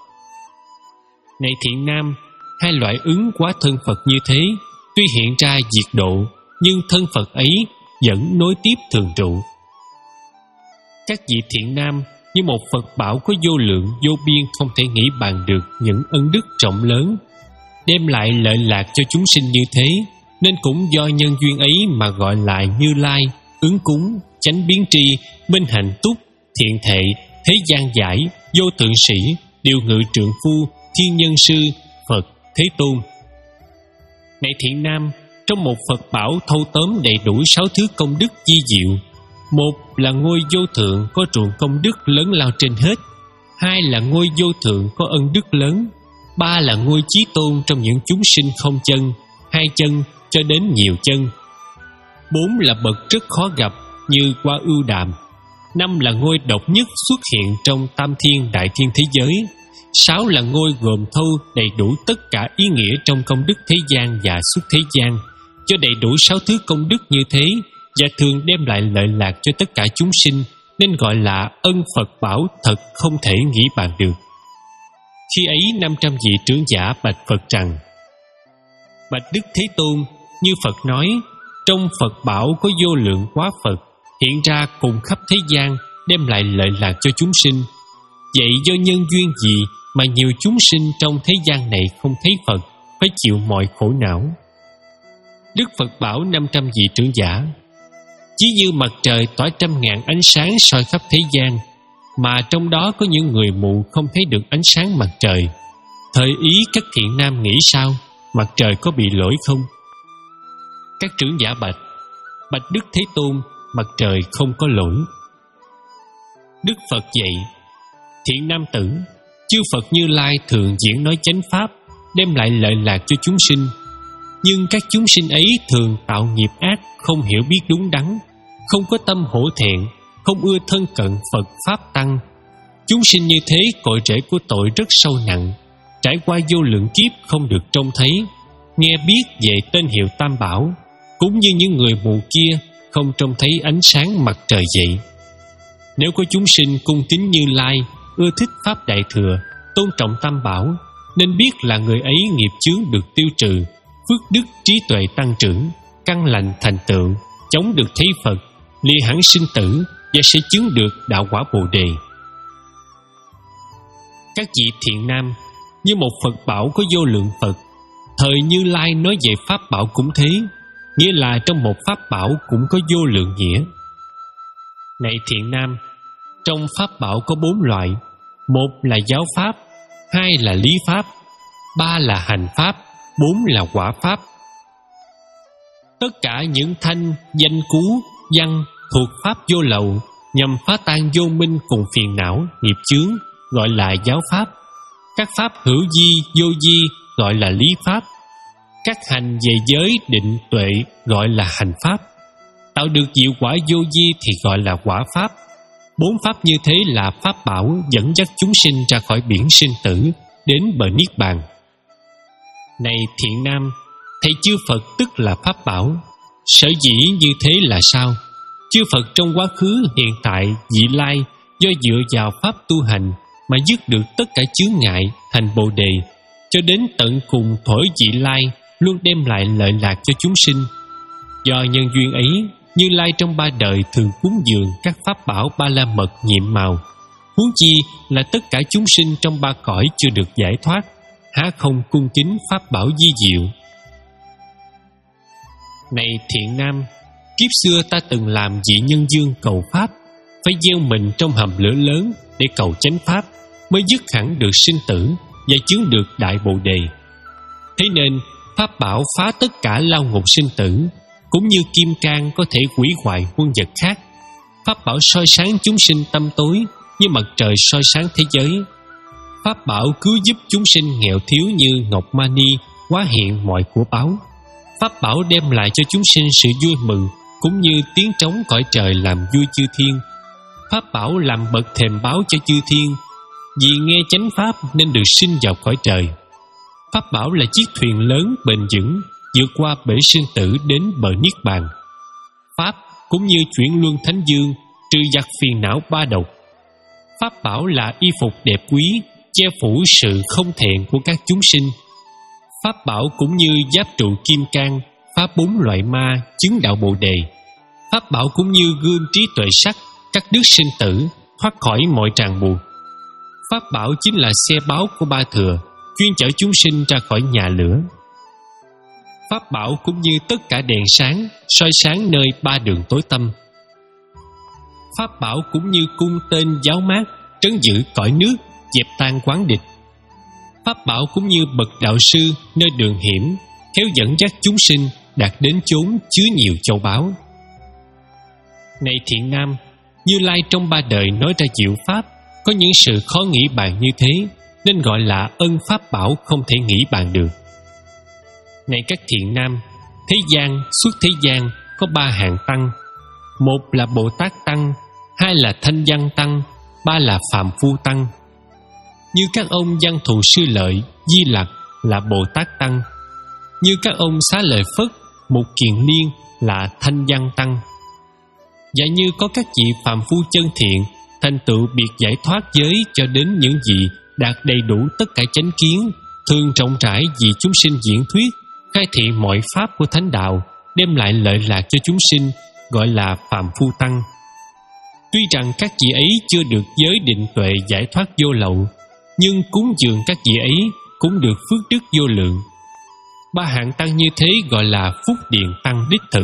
Này thiện nam, hai loại ứng hóa thân Phật như thế, tuy hiện ra diệt độ, nhưng thân Phật ấy vẫn nối tiếp thường trụ. Các vị thiện nam như một Phật bảo có vô lượng vô biên không thể nghĩ bàn được những ân đức rộng lớn, đem lại lợi lạc cho chúng sinh như thế, nên cũng do nhân duyên ấy mà gọi là Như Lai, ứng cúng, chánh biến tri, minh hạnh túc, thiện thệ, thế gian giải, vô tượng sĩ, điều ngự trượng phu, thiên nhân sư, Phật, Thế Tôn. Này thiện nam, trong một Phật bảo thâu tóm đầy đủ sáu thứ công đức di diệu. Một là ngôi vô thượng có ruộng công đức lớn lao trên hết. Hai là ngôi vô thượng có ân đức lớn. Ba là ngôi chí tôn trong những chúng sinh không chân, hai chân cho đến nhiều chân. Bốn là bậc rất khó gặp như Hoa Ưu Đàm. Năm là ngôi độc nhất xuất hiện trong tam thiên đại thiên thế giới. Sáu là ngôi gồm thâu đầy đủ tất cả ý nghĩa trong công đức thế gian và xuất thế gian, cho đầy đủ sáu thứ công đức như thế, và thường đem lại lợi lạc cho tất cả chúng sinh, nên gọi là ân Phật bảo thật không thể nghĩ bàn được. Khi ấy năm trăm vị trưởng giả bạch Phật rằng: Bạch Đức Thế Tôn, như Phật nói, trong Phật bảo có vô lượng quá Phật hiện ra cùng khắp thế gian, đem lại lợi lạc cho chúng sinh. Vậy do nhân duyên gì mà nhiều chúng sinh trong thế gian này không thấy Phật, phải chịu mọi khổ não? Đức Phật bảo năm trăm vị trưởng giả: Chỉ như mặt trời tỏa trăm ngàn ánh sáng soi khắp thế gian, mà trong đó có những người mù không thấy được ánh sáng mặt trời. Thời ý các thiện nam nghĩ sao? Mặt trời có bị lỗi không? Các trưởng giả bạch: Bạch Đức Thế Tôn, mặt trời không có lỗi. Đức Phật dạy: Thiện nam tử, chư Phật Như Lai thường diễn nói chánh pháp, đem lại lợi lạc cho chúng sinh. Nhưng các chúng sinh ấy thường tạo nghiệp ác, không hiểu biết đúng đắn, không có tâm hổ thẹn, không ưa thân cận Phật Pháp Tăng. Chúng sinh như thế cội rễ của tội rất sâu nặng, trải qua vô lượng kiếp không được trông thấy, nghe biết về tên hiệu Tam Bảo, cũng như những người mù kia không trông thấy ánh sáng mặt trời vậy. Nếu có chúng sinh cung kính Như Lai, ưa thích Pháp Đại Thừa, tôn trọng Tam Bảo, nên biết là người ấy nghiệp chướng được tiêu trừ, phước đức trí tuệ tăng trưởng, căn lành thành tựu, chống được thấy Phật, lìa hẳn sinh tử, và sẽ chứng được đạo quả Bồ Đề. Các vị thiện nam, như một Phật bảo có vô lượng Phật, Thời Như Lai nói về pháp bảo cũng thế, nghĩa là trong một pháp bảo cũng có vô lượng nghĩa. Này thiện nam, trong pháp bảo có bốn loại: một là giáo pháp, hai là lý pháp, ba là hành pháp, bốn là quả pháp. Tất cả những thanh, danh cú, văn thuộc pháp vô lậu, nhằm phá tan vô minh cùng phiền não, nghiệp chướng, gọi là giáo pháp. Các pháp hữu di, vô di gọi là lý pháp. Các hành về giới, định, tuệ gọi là hành pháp. Tạo được diệu quả vô di thì gọi là quả pháp. Bốn pháp như thế là pháp bảo dẫn dắt chúng sinh ra khỏi biển sinh tử, đến bờ niết bàn. Này thiện nam, thầy chư Phật tức là pháp bảo. Sở dĩ như thế là sao? Chư Phật trong quá khứ, hiện tại, vị lai do dựa vào pháp tu hành mà dứt được tất cả chướng ngại, thành Bồ Đề, cho đến tận cùng thổi vị lai luôn đem lại lợi lạc cho chúng sinh. Do nhân duyên ấy, Như Lai trong ba đời thường cúng dường các pháp bảo ba la mật nhiệm màu. Huống chi là tất cả chúng sinh trong ba cõi chưa được giải thoát, há không cung kính pháp bảo di diệu. Này thiện nam, kiếp xưa ta từng làm vị nhân dương cầu pháp, phải gieo mình trong hầm lửa lớn để cầu chánh pháp, mới dứt hẳn được sinh tử và chứng được đại Bồ Đề. Thế nên pháp bảo phá tất cả lao ngục sinh tử, cũng như kim cang có thể hủy hoại quân vật khác. Pháp bảo soi sáng chúng sinh tâm tối như mặt trời soi sáng thế giới. Pháp bảo cứu giúp chúng sinh nghèo thiếu như ngọc mani hóa hiện mọi của báu. Pháp bảo đem lại cho chúng sinh sự vui mừng, cũng như tiếng trống cõi trời làm vui chư thiên. Pháp bảo làm bậc thềm báo cho chư thiên, vì nghe chánh pháp nên được sinh vào cõi trời. Pháp bảo là chiếc thuyền lớn bền vững, vượt qua bể sinh tử đến bờ niết bàn. Pháp cũng như chuyển luân thánh dương, trừ giặc phiền não ba độc. Pháp bảo là y phục đẹp quý, che phủ sự không thẹn của các chúng sinh. Pháp bảo cũng như giáp trụ kim cang, phá bốn loại ma, chứng đạo Bồ Đề. Pháp bảo cũng như gươm trí tuệ sắc, cắt đứt sinh tử, thoát khỏi mọi ràng buộc. Pháp bảo chính là xe báo của ba thừa, chuyên chở chúng sinh ra khỏi nhà lửa. Pháp bảo cũng như tất cả đèn sáng, soi sáng nơi ba đường tối tăm. Pháp bảo cũng như cung tên giáo mát, trấn giữ cõi nước, dẹp tan quán địch. Pháp bảo cũng như bậc đạo sư nơi đường hiểm, khéo dẫn dắt chúng sinh đạt đến chốn chứa nhiều châu báu. Này thiện nam, Như Lai trong ba đời nói ra diệu pháp, có những sự khó nghĩ bàn như thế, nên gọi là ân pháp bảo không thể nghĩ bàn được. Này các thiện nam, thế gian, suốt thế gian có ba hạng tăng: một là Bồ Tát tăng, hai là Thanh Văn tăng, ba là Phàm Phu tăng. Như các ông Văn Thù Sư Lợi, Di Lặc là Bồ Tát tăng, như các ông Xá Lợi Phất, Mục Kiền Liên là Thanh Văn tăng, và như có các vị phàm phu chân thiện thành tựu biệt giải thoát giới cho đến những vị đạt đầy đủ tất cả chánh kiến, thường rộng rãi vì chúng sinh diễn thuyết, khai thị mọi pháp của thánh đạo, đem lại lợi lạc cho chúng sinh, gọi là phàm phu tăng. Tuy rằng các vị ấy chưa được giới định tuệ giải thoát vô lậu, nhưng cúng dường các vị ấy cũng được phước đức vô lượng. Ba hạng tăng như thế gọi là phúc điền tăng đích thực.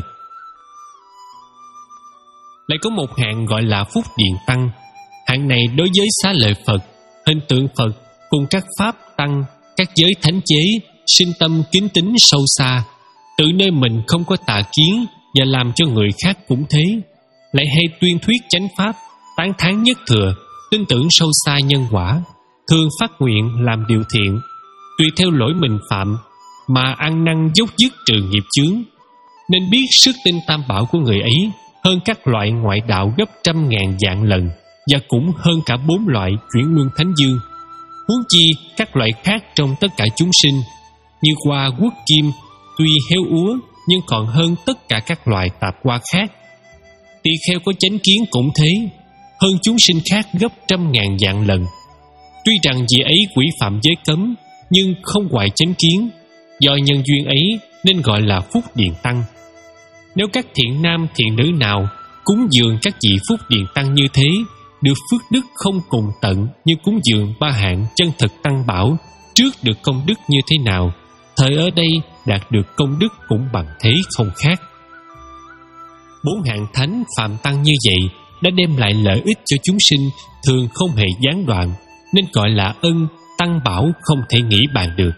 Lại có một hạng gọi là phúc điền tăng. Hạng này đối với Xá Lợi Phật, hình tượng Phật cùng các pháp tăng, các giới thánh chế, sinh tâm kính tín sâu xa, tự nơi mình không có tà kiến và làm cho người khác cũng thế. Lại hay tuyên thuyết chánh pháp, tán thán nhất thừa, tin tưởng sâu xa nhân quả, thường phát nguyện làm điều thiện, tùy theo lỗi mình phạm mà ăn năn dốc dứt trừ nghiệp chướng. Nên biết sức tin tam bảo của người ấy hơn các loại ngoại đạo gấp trăm ngàn vạn lần, và cũng hơn cả bốn loại chuyển luân thánh dương. Huống chi các loại khác trong tất cả chúng sinh, như hoa quốc kim, tuy héo úa nhưng còn hơn tất cả các loại tạp hoa khác. Tỳ kheo có chánh kiến cũng thế, hơn chúng sinh khác gấp trăm ngàn vạn lần. Tuy rằng vị ấy quỷ phạm giới cấm, nhưng không hoại chánh kiến. Do nhân duyên ấy nên gọi là phúc điền tăng. Nếu các thiện nam thiện nữ nào cúng dường các vị phúc điền tăng như thế, được phước đức không cùng tận như cúng dường ba hạng chân thực tăng bảo, trước được công đức như thế nào, thời thời ở đây đạt được công đức cũng bằng thế không khác. Bốn hạng thánh phạm tăng như vậy đã đem lại lợi ích cho chúng sinh thường không hề gián đoạn, nên gọi là ân tăng bảo không thể nghĩ bàn được.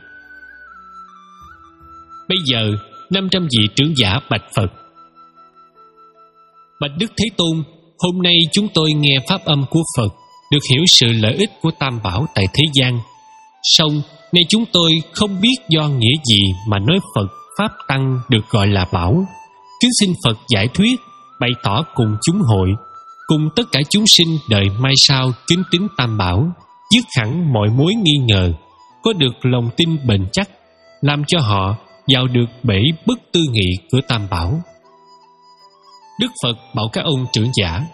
Bây giờ năm trăm vị trưởng giả bạch Phật: Bạch Đức Thế Tôn, hôm nay chúng tôi nghe pháp âm của Phật, được hiểu sự lợi ích của Tam Bảo tại thế gian. Song nay chúng tôi không biết do nghĩa gì mà nói Phật pháp tăng được gọi là bảo. Kính xin Phật giải thuyết, bày tỏ cùng chúng hội, cùng tất cả chúng sinh đời mai sau kính tín Tam Bảo, dứt hẳn mọi mối nghi ngờ, có được lòng tin bền chắc, làm cho họ vào được bể bất tư nghị của Tam Bảo. Đức Phật bảo các ông trưởng giả: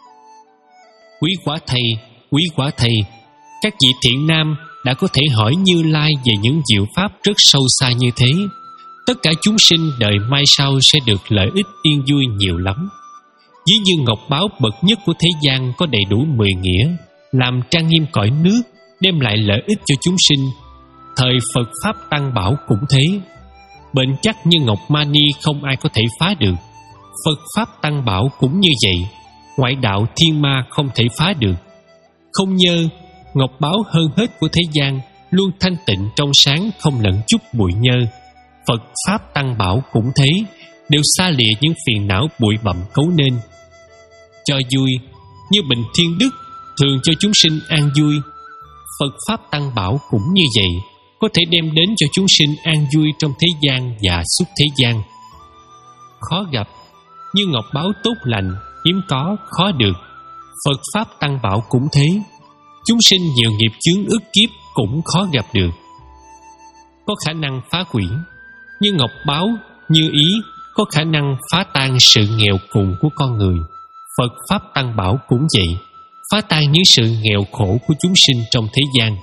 Quý quá thay, quý quá thay, các vị thiện nam đã có thể hỏi Như Lai về những diệu pháp rất sâu xa như thế. Tất cả chúng sinh đời mai sau sẽ được lợi ích yên vui nhiều lắm. Ví như ngọc báo bậc nhất của thế gian có đầy đủ mười nghĩa, làm trang nghiêm cõi nước, đem lại lợi ích cho chúng sinh. Thời Phật pháp tăng bảo cũng thế, bền chắc như ngọc mani không ai có thể phá được. Phật pháp tăng bảo cũng như vậy, ngoại đạo thiên ma không thể phá được. Không nhơ, ngọc báo hơn hết của thế gian, luôn thanh tịnh trong sáng, không lẫn chút bụi nhơ. Phật pháp tăng bảo cũng thế, đều xa lìa những phiền não bụi bặm cấu nên. Cho vui, như bình thiên đức, thường cho chúng sinh an vui. Phật pháp tăng bảo cũng như vậy, có thể đem đến cho chúng sinh an vui trong thế gian và xuất thế gian. Khó gặp, như ngọc báo tốt lành, hiếm có, khó được. Phật pháp tăng bảo cũng thế, chúng sinh nhiều nghiệp chướng ức kiếp cũng khó gặp được. Có khả năng phá quỷ, như ngọc báo, như ý, có khả năng phá tan sự nghèo cùng của con người. Phật pháp tăng bảo cũng vậy, phá tan những sự nghèo khổ của chúng sinh trong thế gian.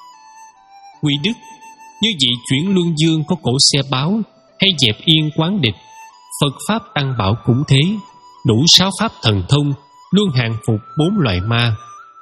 Quy đức, như vị chuyển luân dương có cổ xe báo, hay dẹp yên quán địch. Phật pháp tăng bảo cũng thế, đủ sáu pháp thần thông, luôn hàng phục bốn loại ma.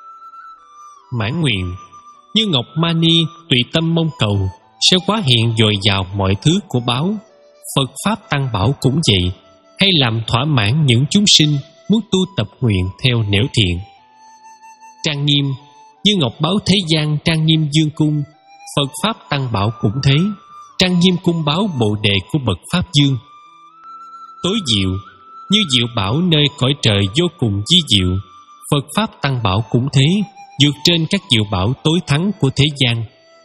Mãn nguyện, như ngọc mani tùy tâm mong cầu, sẽ hóa hiện dồi dào mọi thứ của báo. Phật pháp tăng bảo cũng vậy, hay làm thỏa mãn những chúng sinh muốn tu tập nguyện theo nẻo thiện. Trang nghiêm, như ngọc báo thế gian trang nghiêm dương cung. Phật pháp tăng bảo cũng thế, trang nghiêm cung báo bồ đề của bậc pháp dương. Tối diệu, như diệu bảo nơi cõi trời vô cùng di diệu. Phật pháp tăng bảo cũng thế, vượt trên các diệu bảo tối thắng của thế gian.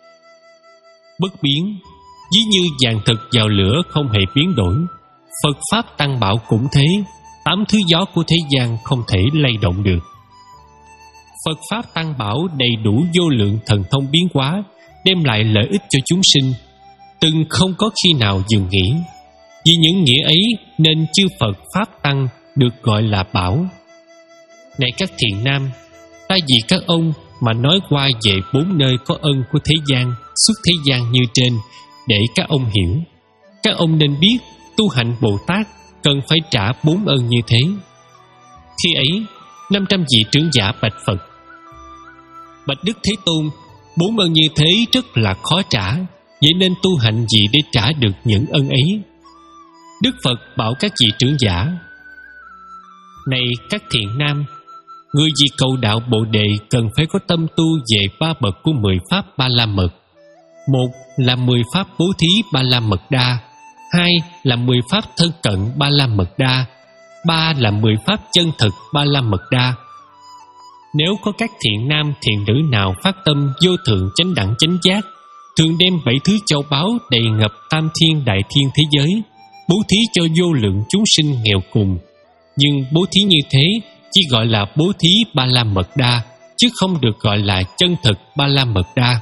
Bất biến, ví như vàng thực vào lửa không hề biến đổi. Phật pháp tăng bảo cũng thế, tám thứ gió của thế gian không thể lay động được. Phật pháp tăng bảo đầy đủ vô lượng thần thông biến hóa, đem lại lợi ích cho chúng sinh, từng không có khi nào dừng nghỉ. Vì những nghĩa ấy nên chư Phật pháp tăng được gọi là bảo. Này các thiện nam, ta vì các ông mà nói qua về bốn nơi có ân của thế gian, xuất thế gian như trên, để các ông hiểu. Các ông nên biết tu hạnh Bồ Tát cần phải trả bốn ân như thế. Khi ấy, năm trăm vị trưởng giả bạch Phật: Bạch Đức Thế Tôn, bốn ân như thế rất là khó trả, vậy nên tu hạnh gì để trả được những ân ấy? Đức Phật bảo các vị trưởng giả: Này các thiện nam, người vì cầu đạo Bồ Đề cần phải có tâm tu về ba bậc của mười pháp Ba La Mật. Một là mười pháp bố thí Ba La Mật Đa, hai là mười pháp thân cận Ba La Mật Đa, ba là mười pháp chân thực Ba La Mật Đa. Nếu có các thiện nam thiện nữ nào phát tâm vô thượng chánh đẳng chánh giác, thường đem bảy thứ châu báu đầy ngập tam thiên đại thiên thế giới, bố thí cho vô lượng chúng sinh nghèo cùng, nhưng bố thí như thế chỉ gọi là bố thí Ba La Mật Đa, chứ không được gọi là chân thực Ba La Mật Đa.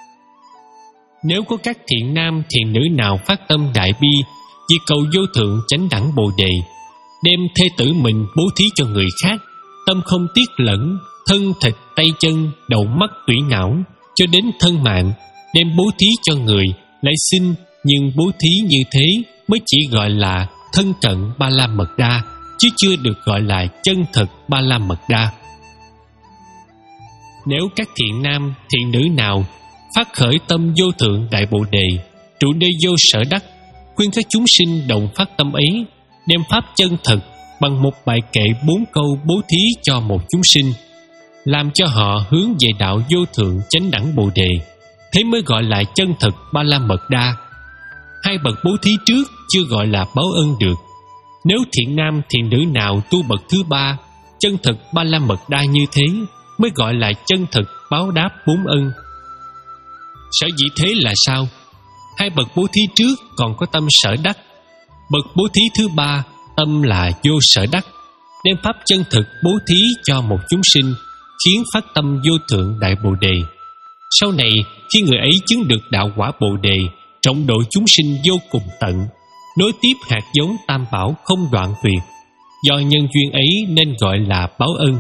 Nếu có các thiện nam thiện nữ nào phát tâm đại bi vì cầu vô thượng chánh đẳng Bồ Đề, đem thê tử mình bố thí cho người khác, tâm không tiếc lẫn, thân thịt tay chân đầu mắt tủy não cho đến thân mạng, đem bố thí cho người lại xin, nhưng bố thí như thế mới chỉ gọi là thân cận Ba La Mật Đa, chứ chưa được gọi là chân thực Ba La Mật Đa. Nếu các thiện nam thiện nữ nào phát khởi tâm vô thượng đại Bồ Đề, trụ nơi vô sở đắc, khuyên các chúng sinh đồng phát tâm ấy, đem pháp chân thật bằng một bài kệ bốn câu bố thí cho một chúng sinh, làm cho họ hướng về đạo vô thượng chánh đẳng Bồ Đề. Thế mới gọi là chân thật Ba La Mật Đa. Hai bậc bố thí trước chưa gọi là báo ân được. Nếu thiện nam thiện nữ nào tu bậc thứ ba, chân thật Ba La Mật Đa như thế, mới gọi là chân thật báo đáp bốn ân. Sở dĩ thế là sao? Hai bậc bố thí trước còn có tâm sở đắc, bậc bố thí thứ ba tâm là vô sở đắc, đem pháp chân thực bố thí cho một chúng sinh, khiến phát tâm vô thượng đại Bồ Đề. Sau này khi người ấy chứng được đạo quả Bồ Đề, trọng độ chúng sinh vô cùng tận, nối tiếp hạt giống tam bảo không đoạn tuyệt. Do nhân duyên ấy nên gọi là báo ân.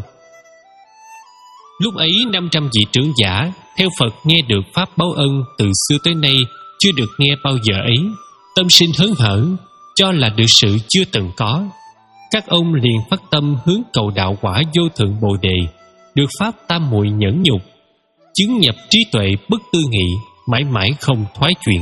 Lúc ấy năm trăm vị trưởng giả theo Phật nghe được pháp báo ân từ xưa tới nay chưa được nghe bao giờ ấy, tâm sinh hớn hở, cho là được sự chưa từng có. Các ông liền phát tâm hướng cầu đạo quả vô thượng Bồ Đề, được pháp tam muội nhẫn nhục, chứng nhập trí tuệ bất tư nghị, mãi mãi không thoái chuyển.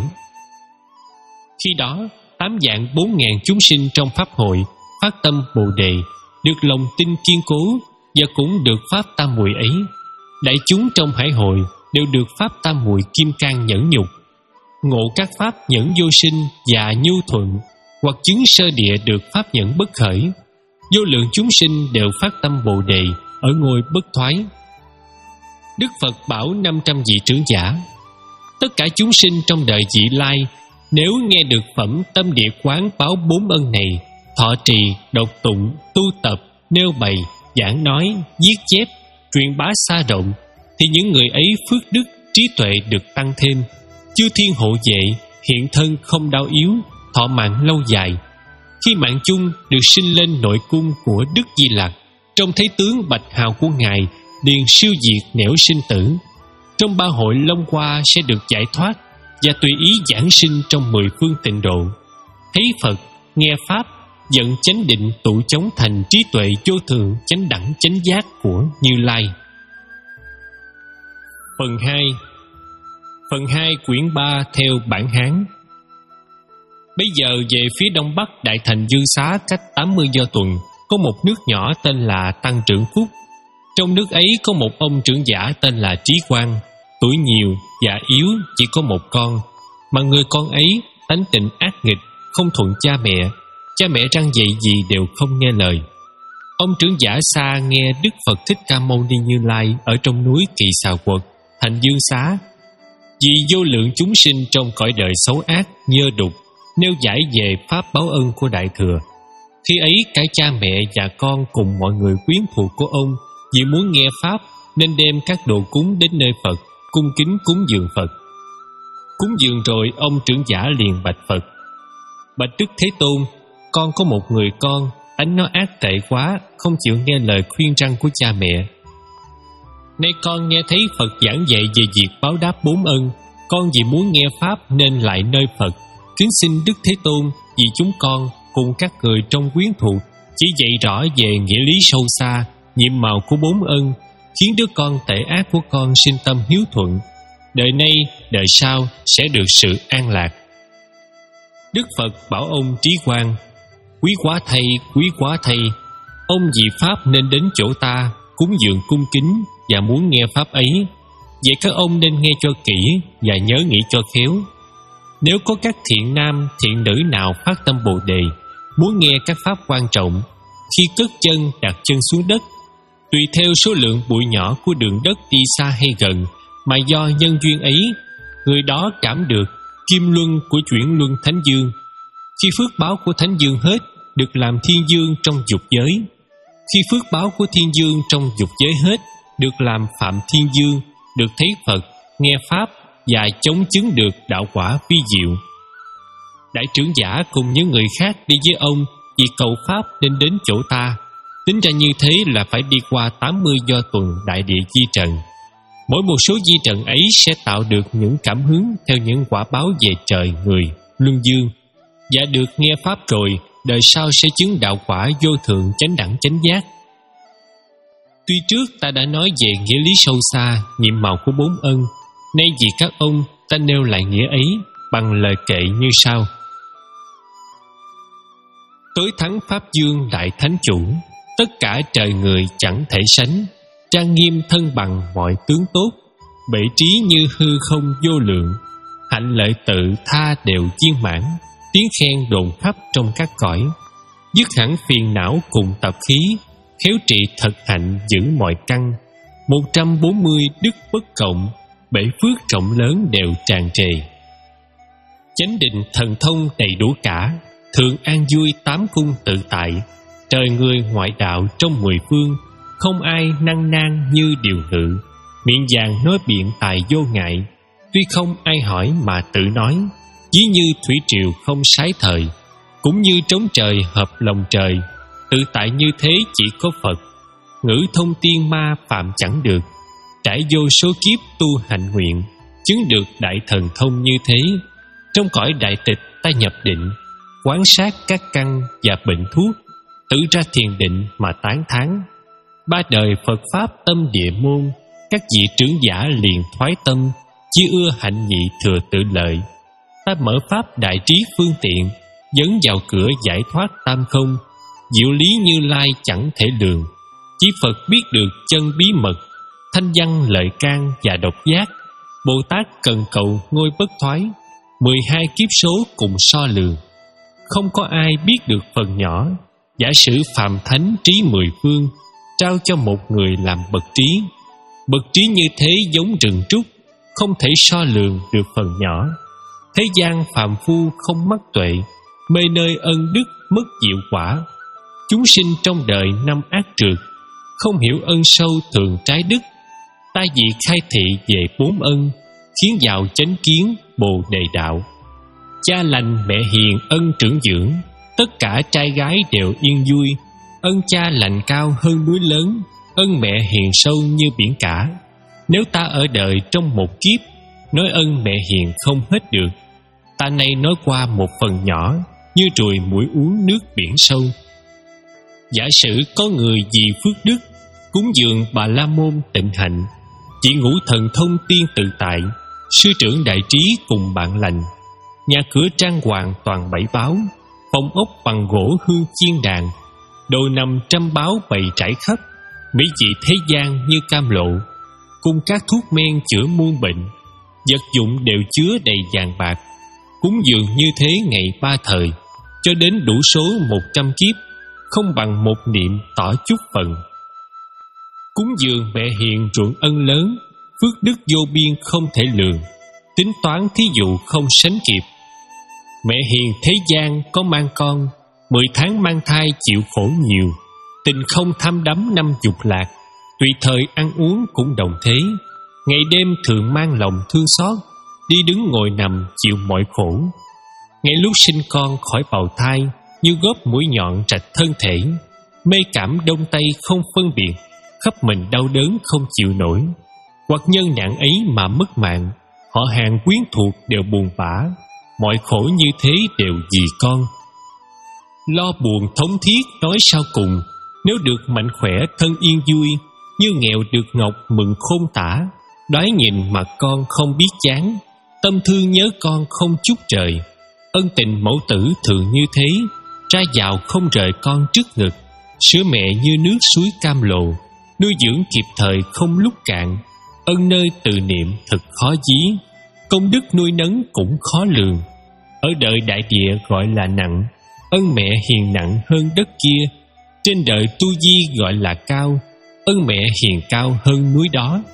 Khi đó tám vạn bốn ngàn chúng sinh trong pháp hội phát tâm Bồ Đề, được lòng tin kiên cố, và cũng được pháp tam muội ấy. Đại chúng trong hải hội đều được pháp tam muội kim cang nhẫn nhục, ngộ các pháp nhẫn vô sinh và nhu thuận, hoặc chứng sơ địa được pháp nhẫn bất khởi. Vô lượng chúng sinh đều phát tâm Bồ Đề ở ngôi bất thoái. Đức Phật bảo năm trăm vị trưởng giả: tất cả chúng sinh trong đời vị lai, nếu nghe được phẩm tâm địa quán báo bốn ân này, thọ trì, đọc tụng, tu tập, nêu bày, giảng nói, viết chép, truyền bá xa rộng, thì những người ấy phước đức, trí tuệ được tăng thêm, chư thiên hộ vệ, hiện thân không đau yếu, thọ mạng lâu dài. Khi mạng chung được sinh lên nội cung của Đức Di Lặc, trông thấy tướng bạch hào của Ngài liền siêu diệt nẻo sinh tử. Trong ba hội Long Hoa sẽ được giải thoát, và tùy ý giảng sinh trong mười phương tịnh độ. Thấy Phật, nghe pháp, dẫn chánh định tụ chống thành trí tuệ vô thượng chánh đẳng chánh giác của Như Lai. Phần hai. Phần hai quyển ba theo bản Hán. Bây giờ về phía đông bắc đại thành Dương Xá cách tám mươi do tuần, có một nước nhỏ tên là Tăng Trưởng Phúc. Trong nước ấy có một ông trưởng giả tên là Trí Quang, tuổi nhiều, già yếu, chỉ có một con, mà người con ấy tánh tình ác nghịch, không thuận cha mẹ. Cha mẹ răn dạy gì đều không nghe lời. Ông trưởng giả xa nghe Đức Phật Thích Ca Mâu Ni Như Lai ở trong núi Kỳ Xà Quật, thành Dương Xá. Vì vô lượng chúng sinh trong cõi đời xấu ác, nhơ đục, nêu giải về pháp báo ân của Đại Thừa. Khi ấy cả cha mẹ và con cùng mọi người quyến thuộc của ông, vì muốn nghe pháp nên đem các đồ cúng đến nơi Phật, cung kính cúng dường Phật. Cúng dường rồi, ông trưởng giả liền bạch Phật: bạch Đức Thế Tôn, con có một người con, tánh nó ác tệ quá, không chịu nghe lời khuyên răn của cha mẹ. Nay con nghe thấy Phật giảng dạy về việc báo đáp bốn ân, con vì muốn nghe pháp nên lại nơi Phật, kính xin Đức Thế Tôn vì chúng con cùng các người trong quyến thuộc chỉ dạy rõ về nghĩa lý sâu xa, nhiệm màu của bốn ân, khiến đứa con tệ ác của con sinh tâm hiếu thuận, đời nay đời sau sẽ được sự an lạc. Đức Phật bảo ông Trí Quang: quý quá thay, quý quá thay, ông vì pháp nên đến chỗ ta, cúng dường cung kính và muốn nghe pháp ấy. Vậy các ông nên nghe cho kỹ và nhớ nghĩ cho khéo. Nếu có các thiện nam, thiện nữ nào phát tâm Bồ Đề, muốn nghe các pháp quan trọng, khi cất chân đặt chân xuống đất, tùy theo số lượng bụi nhỏ của đường đất đi xa hay gần, mà do nhân duyên ấy, người đó cảm được kim luân của chuyển luân thánh dương. Khi phước báo của thánh dương hết, được làm thiên dương trong dục giới. Khi phước báo của thiên dương trong dục giới hết, được làm phạm thiên dương, được thấy Phật, nghe pháp và chống chứng được đạo quả vi diệu. Đại trưởng giả cùng những người khác đi với ông vì cầu pháp nên đến chỗ ta. Tính ra như thế là phải đi qua tám mươi do tuần đại địa di trần. Mỗi một số di trần ấy sẽ tạo được những cảm hứng theo những quả báo về trời, người, luân dương. Và được nghe pháp rồi, đời sau sẽ chứng đạo quả vô thượng chánh đẳng chánh giác. Tuy trước ta đã nói về nghĩa lý sâu xa, nhiệm màu của bốn ân, nay vì các ông ta nêu lại nghĩa ấy, bằng lời kệ như sau: Tối thắng Pháp Dương Đại Thánh Chủ, tất cả trời người chẳng thể sánh, trang nghiêm thân bằng mọi tướng tốt, bệ trí như hư không vô lượng, hạnh lợi tự tha đều viên mãn, tiếng khen đồn khắp trong các cõi, dứt hẳn phiền não cùng tập khí, khéo trị thật hạnh giữ mọi căn, một trăm bốn mươi đức bất cộng, bể phước rộng lớn đều tràn trề. Chánh định thần thông đầy đủ cả, thường an vui tám cung tự tại, trời người ngoại đạo trong mười phương, không ai năng nan như điều ngự, miệng vàng nói biện tài vô ngại, tuy không ai hỏi mà tự nói, ví như thủy triều không sái thời, cũng như trống trời hợp lòng trời, tự tại như thế chỉ có Phật, ngữ thông tiên ma phạm chẳng được, trải vô số kiếp tu hạnh nguyện, chứng được đại thần thông như thế. Trong cõi đại tịch ta nhập định, quán sát các căn và bệnh thuốc, tự ra thiền định mà tán thán. Ba đời Phật Pháp tâm địa môn, các vị trưởng giả liền thoái tâm, chỉ ưa hạnh nhị thừa tự lợi. Ta mở Pháp đại trí phương tiện, dẫn vào cửa giải thoát tam không, diệu lý Như Lai chẳng thể lường. Chỉ Phật biết được chân bí mật, thanh văn lợi can và độc giác. Bồ Tát cần cầu ngôi bất thoái, mười hai kiếp số cùng so lường. Không có ai biết được phần nhỏ, giả sử phàm thánh trí mười phương, trao cho một người làm bậc trí. Bậc trí như thế giống rừng trúc, không thể so lường được phần nhỏ. Thế gian phàm phu không mắc tuệ, mê nơi ân đức mất diệu quả. Chúng sinh trong đời năm ác trượt, không hiểu ân sâu thường trái đức. Ta vị khai thị về bốn ân, khiến vào chánh kiến bồ đề đạo. Cha lành mẹ hiền ân trưởng dưỡng, tất cả trai gái đều yên vui. Ân cha lành cao hơn núi lớn, ân mẹ hiền sâu như biển cả. Nếu ta ở đời trong một kiếp, nói ân mẹ hiền không hết được. Ta nay nói qua một phần nhỏ, như ruồi muỗi uống nước biển sâu. Giả sử có người vì phước đức, cúng dường Bà La Môn tịnh hạnh, chỉ ngũ thần thông tiên tự tại, sư trưởng đại trí cùng bạn lành. Nhà cửa trang hoàng toàn bảy báo, phòng ốc bằng gỗ hương chiên đàn, đồ nằm trăm báo bày trải khắp, mỹ vị thế gian như cam lộ, cùng các thuốc men chữa muôn bệnh, vật dụng đều chứa đầy vàng bạc. Cúng dường như thế ngày ba thời, cho đến đủ số một trăm kiếp, không bằng một niệm tỏ chút phần. Cúng dường mẹ hiền ruộng ân lớn, phước đức vô biên không thể lường, tính toán thí dụ không sánh kịp. Mẹ hiền thế gian có mang con, mười tháng mang thai chịu khổ nhiều, tình không tham đắm năm dục lạc, tùy thời ăn uống cũng đồng thế. Ngày đêm thường mang lòng thương xót, đi đứng ngồi nằm chịu mọi khổ. Ngay lúc sinh con khỏi bào thai, như góp mũi nhọn rạch thân thể, mê cảm đông tây không phân biệt, khắp mình đau đớn không chịu nổi. Hoặc nhân nạn ấy mà mất mạng, họ hàng quyến thuộc đều buồn bã, mọi khổ như thế đều vì con. Lo buồn thống thiết nói sau cùng, nếu được mạnh khỏe thân yên vui, như nghèo được ngọc mừng khôn tả. Đoái nhìn mặt con không biết chán, tâm thương nhớ con không chút trời. Ân tình mẫu tử thường như thế, ra vào không rời con trước ngực. Sữa mẹ như nước suối cam lộ, nuôi dưỡng kịp thời không lúc cạn. Ân nơi từ niệm thật khó dí, công đức nuôi nấng cũng khó lường. Ở đời đại địa gọi là nặng, ân mẹ hiền nặng hơn đất kia. Trên đời tu di gọi là cao, ân mẹ hiền cao hơn núi đó.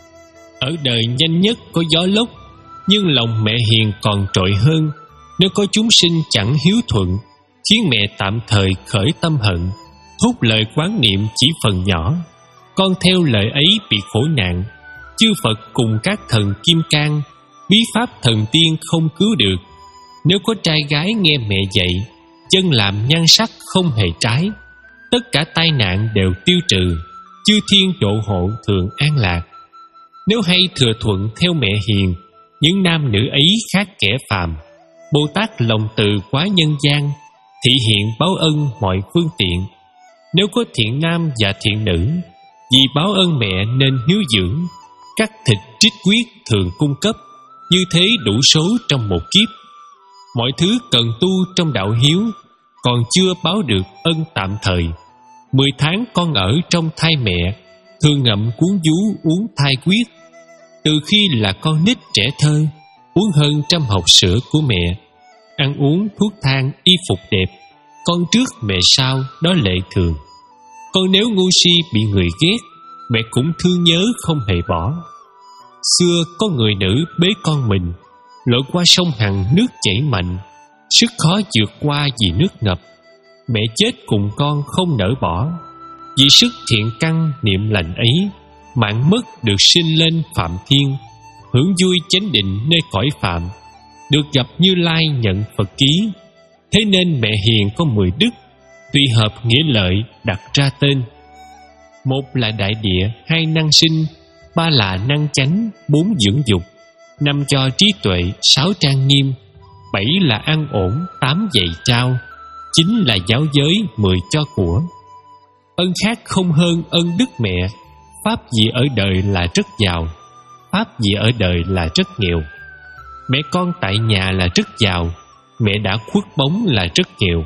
Ở đời nhanh nhất có gió lốc, nhưng lòng mẹ hiền còn trội hơn. Nếu có chúng sinh chẳng hiếu thuận, khiến mẹ tạm thời khởi tâm hận, thốt lời quán niệm chỉ phần nhỏ, con theo lời ấy bị khổ nạn. Chư Phật cùng các thần kim cang, bí pháp thần tiên không cứu được. Nếu có trai gái nghe mẹ dạy, chân làm nhan sắc không hề trái, tất cả tai nạn đều tiêu trừ, chư thiên độ hộ thường an lạc. Nếu hay thừa thuận theo mẹ hiền, những nam nữ ấy khác kẻ phàm. Bồ Tát lòng từ quá nhân gian, thị hiện báo ân mọi phương tiện. Nếu có thiện nam và thiện nữ, vì báo ơn mẹ nên hiếu dưỡng, các thịt trích quyết thường cung cấp, như thế đủ số trong một kiếp. Mọi thứ cần tu trong đạo hiếu còn chưa báo được ân tạm thời. Mười tháng con ở trong thai mẹ, thường ngậm cuốn vú uống thai quyết. Từ khi là con nít trẻ thơ, uống hơn trăm hộp sữa của mẹ, ăn uống thuốc thang, y phục đẹp, con trước mẹ sau, đó lệ thường. Con nếu ngu si bị người ghét, mẹ cũng thương nhớ không hề bỏ. Xưa có người nữ bế con mình lội qua sông Hằng nước chảy mạnh, sức khó vượt qua vì nước ngập. Mẹ chết cùng con không nỡ bỏ, vì sức thiện căn niệm lành ấy, mạng mất được sinh lên Phạm Thiên, hưởng vui chánh định nơi cõi Phạm, được gặp Như Lai nhận Phật ký. Thế nên mẹ hiền có mười đức, tùy hợp nghĩa lợi đặt ra tên. Một là đại địa, hai năng sinh, ba là năng chánh, bốn dưỡng dục, năm cho trí tuệ, sáu trang nghiêm, bảy là an ổn, tám dạy trao, chín là giáo giới, mười cho của. Ân khác không hơn ân đức mẹ. Pháp gì ở đời là rất giàu, pháp gì ở đời là rất nghèo. Mẹ con tại nhà là rất giàu, mẹ đã khuất bóng là rất nghèo.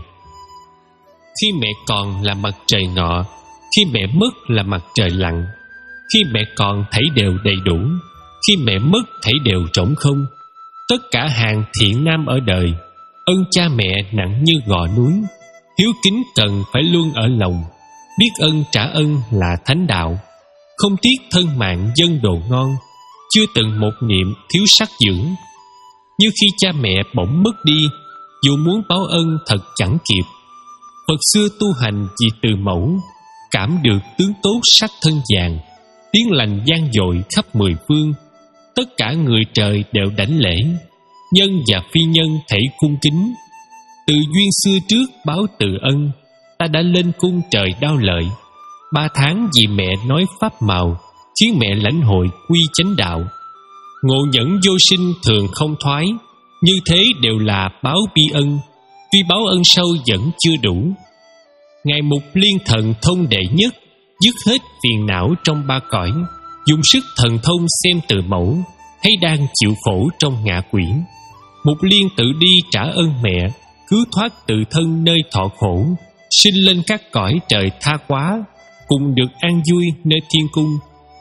Khi mẹ còn là mặt trời ngọ, khi mẹ mất là mặt trời lặn. Khi mẹ còn thảy đều đầy đủ, khi mẹ mất thảy đều trống không. Tất cả hàng thiện nam ở đời, ơn cha mẹ nặng như gò núi. Hiếu kính cần phải luôn ở lòng, biết ơn trả ơn là thánh đạo. Không tiếc thân mạng dân đồ ngon, chưa từng một niệm thiếu sắc dưỡng. Như khi cha mẹ bỗng mất đi, dù muốn báo ơn thật chẳng kịp. Phật xưa tu hành vì từ mẫu, cảm được tướng tốt sắc thân vàng. Tiếng lành vang dội khắp mười phương, tất cả người trời đều đảnh lễ. Nhân và phi nhân thể cung kính. Từ duyên xưa trước báo từ ân, ta đã lên cung trời đao lợi. Ba tháng vì mẹ nói pháp màu, khiến mẹ lãnh hội quy chánh đạo. Ngộ nhẫn vô sinh thường không thoái, như thế đều là báo bi ân. Tuy báo ân sâu vẫn chưa đủ. Ngài Mục Liên Thần thông đệ nhất, dứt hết phiền não trong ba cõi, dùng sức thần thông xem từ mẫu, thấy đang chịu khổ trong ngạ quỷ. Mục Liên tự đi trả ơn mẹ, cứu thoát tự thân nơi thọ khổ, sinh lên các cõi trời tha quá, cùng được an vui nơi thiên cung.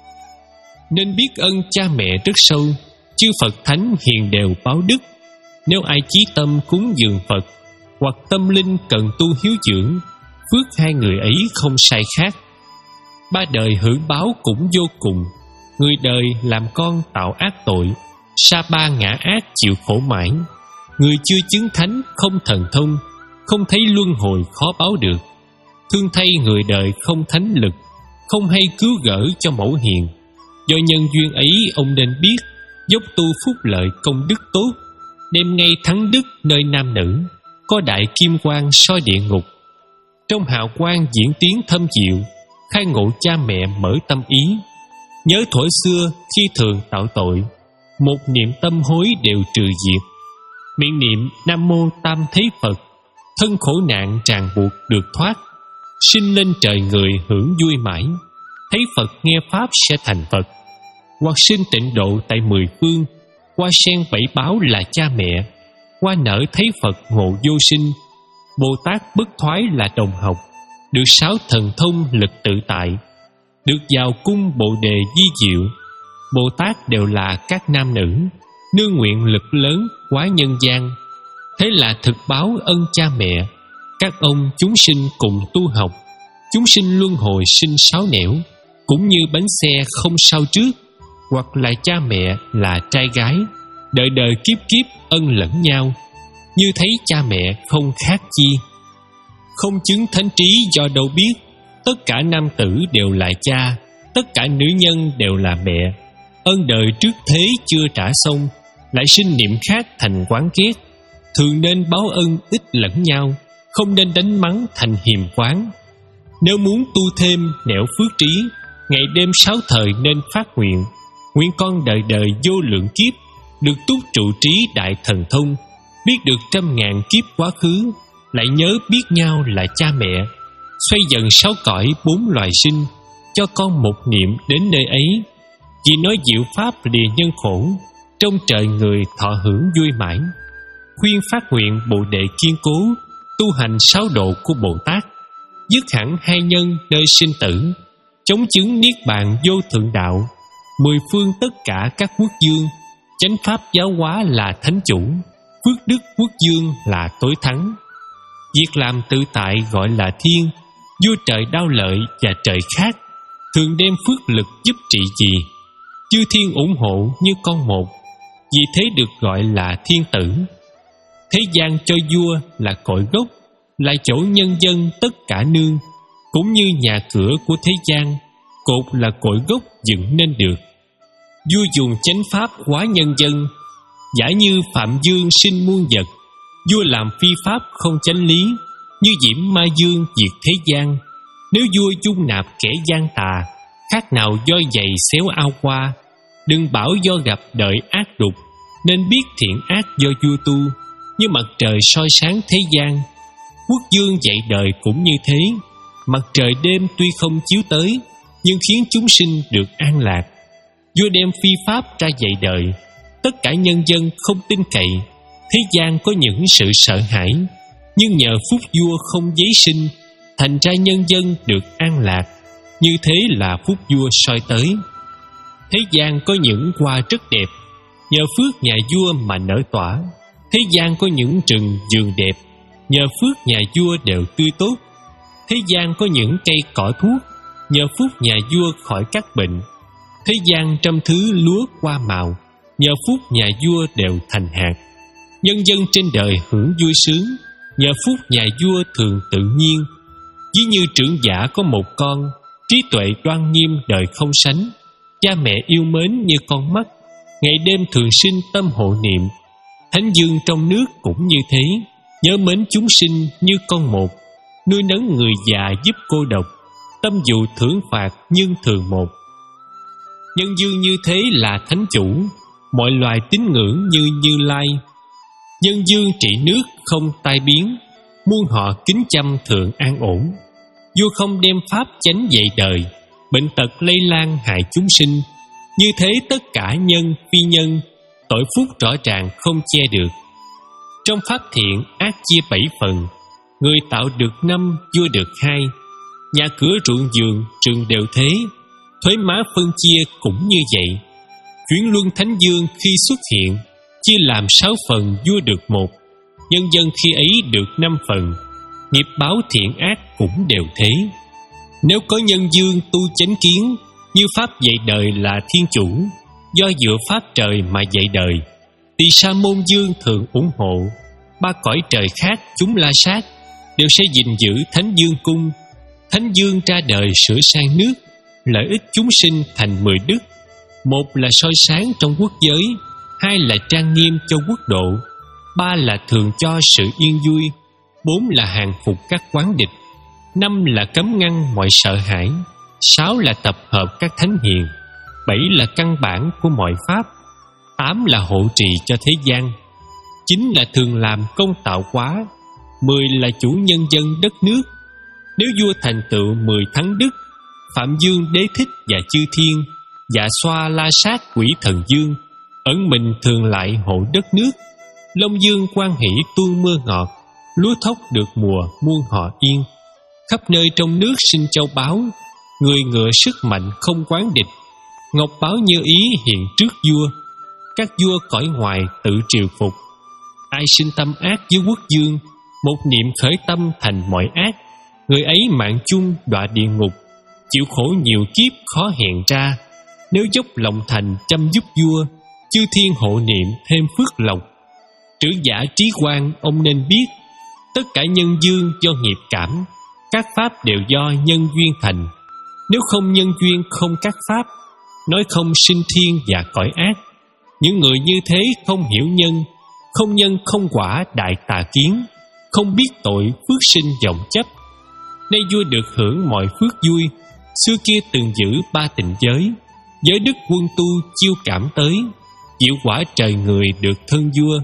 Nên biết ơn cha mẹ rất sâu, chư Phật Thánh hiền đều báo đức. Nếu ai chí tâm cúng dường Phật, hoặc tâm linh cần tu hiếu dưỡng, phước hai người ấy không sai khác. Ba đời hưởng báo cũng vô cùng. Người đời làm con tạo ác tội, sa ba ngã ác chịu khổ mãi. Người chưa chứng thánh không thần thông, không thấy luân hồi khó báo được. Thương thay người đời không thánh lực, không hay cứu gỡ cho mẫu hiền. Do nhân duyên ấy ông nên biết, dốc tu phúc lợi công đức tốt, đem ngay thắng đức nơi nam nữ, có đại kim quang soi địa ngục. Trong hào quang diễn tiến thâm diệu, khai ngộ cha mẹ mở tâm ý. Nhớ thuở xưa khi thường tạo tội, một niệm tâm hối đều trừ diệt. Miệng niệm Nam Mô Tam Thế Phật, thân khổ nạn ràng buộc được thoát. Sinh lên trời người hưởng vui mãi, thấy Phật nghe Pháp sẽ thành Phật. Hoặc sinh tịnh độ tại mười phương, qua sen bảy báo là cha mẹ, qua nở thấy Phật ngộ vô sinh. Bồ Tát bất thoái là đồng học, được sáu thần thông lực tự tại, được vào cung Bồ Đề di diệu. Bồ Tát đều là các nam nữ, nương nguyện lực lớn quá nhân gian. Thế là thực báo ân cha mẹ, các ông chúng sinh cùng tu học. Chúng sinh luân hồi sinh sáu nẻo, cũng như bánh xe không sao trước. Hoặc là cha mẹ là trai gái, đời đời kiếp kiếp ân lẫn nhau, như thấy cha mẹ không khác chi. Không chứng thánh trí do đâu biết, tất cả nam tử đều là cha, tất cả nữ nhân đều là mẹ. Ơn đời trước thế chưa trả xong, lại sinh niệm khác thành quán ghét. Thường nên báo ân ít lẫn nhau, không nên đánh mắng thành hiềm quán. Nếu muốn tu thêm nẻo phước trí, ngày đêm sáu thời nên phát nguyện. Nguyện con đời đời vô lượng kiếp, được túc trụ trí đại thần thông, biết được trăm ngàn kiếp quá khứ, lại nhớ biết nhau là cha mẹ. Xoay dần sáu cõi bốn loài sinh, cho con một niệm đến nơi ấy. Vì nói diệu pháp lìa nhân khổ, trong trời người thọ hưởng vui mãi. Khuyên phát nguyện Bồ Đề kiên cố, tu hành sáu độ của Bồ Tát, dứt hẳn hai nhân nơi sinh tử, chống chứng niết bàn vô thượng đạo. Mười phương tất cả các quốc dương, chánh pháp giáo hóa là thánh chủ, phước đức quốc dương là tối thắng. Việc làm tự tại gọi là thiên, vua trời đao lợi và trời khác, thường đem phước lực giúp trị gì. Chư thiên ủng hộ như con một, vì thế được gọi là thiên tử. Thế gian cho vua là cội gốc, là chỗ nhân dân tất cả nương. Cũng như nhà cửa của thế gian, cột là cội gốc dựng nên được. Vua dùng chánh pháp hóa nhân dân, giả như Phạm Dương sinh muôn vật. Vua làm phi pháp không chánh lý, như Diễm Ma Dương diệt thế gian. Nếu vua dung nạp kẻ gian tà, khác nào voi giày xéo ao qua. Đừng bảo do gặp đời ác đục, nên biết thiện ác do vua tu. Như mặt trời soi sáng thế gian, quốc dương dạy đời cũng như thế. Mặt trời đêm tuy không chiếu tới, nhưng khiến chúng sinh được an lạc. Vua đem phi pháp ra dạy đời, tất cả nhân dân không tin cậy. Thế gian có những sự sợ hãi, nhưng nhờ phúc vua không giấy sinh, thành ra nhân dân được an lạc. Như thế là phúc vua soi tới. Thế gian có những hoa rất đẹp, nhờ phước nhà vua mà nở tỏa. Thế gian có những rừng vườn đẹp, nhờ phước nhà vua đều tươi tốt. Thế gian có những cây cỏ thuốc, nhờ phúc nhà vua khỏi các bệnh. Thế gian trăm thứ lúa hoa màu, nhờ phúc nhà vua đều thành hạt. Nhân dân trên đời hưởng vui sướng, nhờ phúc nhà vua thường tự nhiên. Ví như trưởng giả có một con, trí tuệ đoan nghiêm đời không sánh. Cha mẹ yêu mến như con mắt, ngày đêm thường sinh tâm hộ niệm. Thánh dương trong nước cũng như thế, nhớ mến chúng sinh như con một. Nuôi nấng người già giúp cô độc, tâm dụ thưởng phạt nhưng thường một. Nhân dương như thế là thánh chủ, mọi loài tín ngưỡng như Như Lai. Nhân dương trị nước không tai biến, muôn họ kính chăm thường an ổn. Vua không đem pháp chánh dạy đời, bệnh tật lây lan hại chúng sinh. Như thế tất cả nhân phi nhân, tội phúc rõ ràng không che được. Trong pháp thiện ác chia bảy phần, người tạo được năm, vua được hai. Nhà cửa ruộng vườn trường đều thế, thuế má phân chia cũng như vậy. Chuyển luân thánh dương khi xuất hiện, chia làm sáu phần, vua được một. Nhân dân khi ấy được năm phần, nghiệp báo thiện ác cũng đều thế. Nếu có nhân dương tu chánh kiến, như pháp dạy đời là thiên chủ, do dựa pháp trời mà dạy đời, thì Sa Môn Dương thường ủng hộ. Ba cõi trời khác chúng la sát, đều sẽ gìn giữ Thánh Dương cung. Thánh Dương ra đời sửa sang nước, lợi ích chúng sinh thành mười đức. Một là soi sáng trong quốc giới, hai là trang nghiêm cho quốc độ, ba là thường cho sự yên vui, bốn là hàng phục các quán địch, năm là cấm ngăn mọi sợ hãi, sáu là tập hợp các thánh hiền, bảy là căn bản của mọi pháp, tám là hộ trì cho thế gian, chín là thường làm công tạo hóa, mười là chủ nhân dân đất nước. Nếu vua thành tựu mười thắng đức, Phạm Dương Đế Thích và chư thiên, Dạ Xoa La Sát quỷ thần dương, ẩn mình thường lại hộ đất nước. Long Dương quan hỷ tuôn mưa ngọt, lúa thóc được mùa muôn họ yên. Khắp nơi trong nước sinh châu báu, người ngựa sức mạnh không quán địch. Ngọc báo như ý hiện trước vua, các vua cõi ngoài tự triều phục. Ai sinh tâm ác với quốc dương, một niệm khởi tâm thành mọi ác. Người ấy mạng chung đọa địa ngục, chịu khổ nhiều kiếp khó hẹn ra. Nếu dốc lòng thành chăm giúp vua, chư thiên hộ niệm thêm phước lộc. Trưởng giả trí quan ông nên biết, tất cả nhân dương do nghiệp cảm, các pháp đều do nhân duyên thành. Nếu không nhân duyên không các pháp, nói không sinh thiên và cõi ác. Những người như thế không hiểu nhân, không nhân không quả đại tà kiến, không biết tội phước sinh vọng chấp. Nay vua được hưởng mọi phước vui, xưa kia từng giữ ba tịnh giới. Giới đức quân tu chiêu cảm tới, chịu quả trời người được thân vua.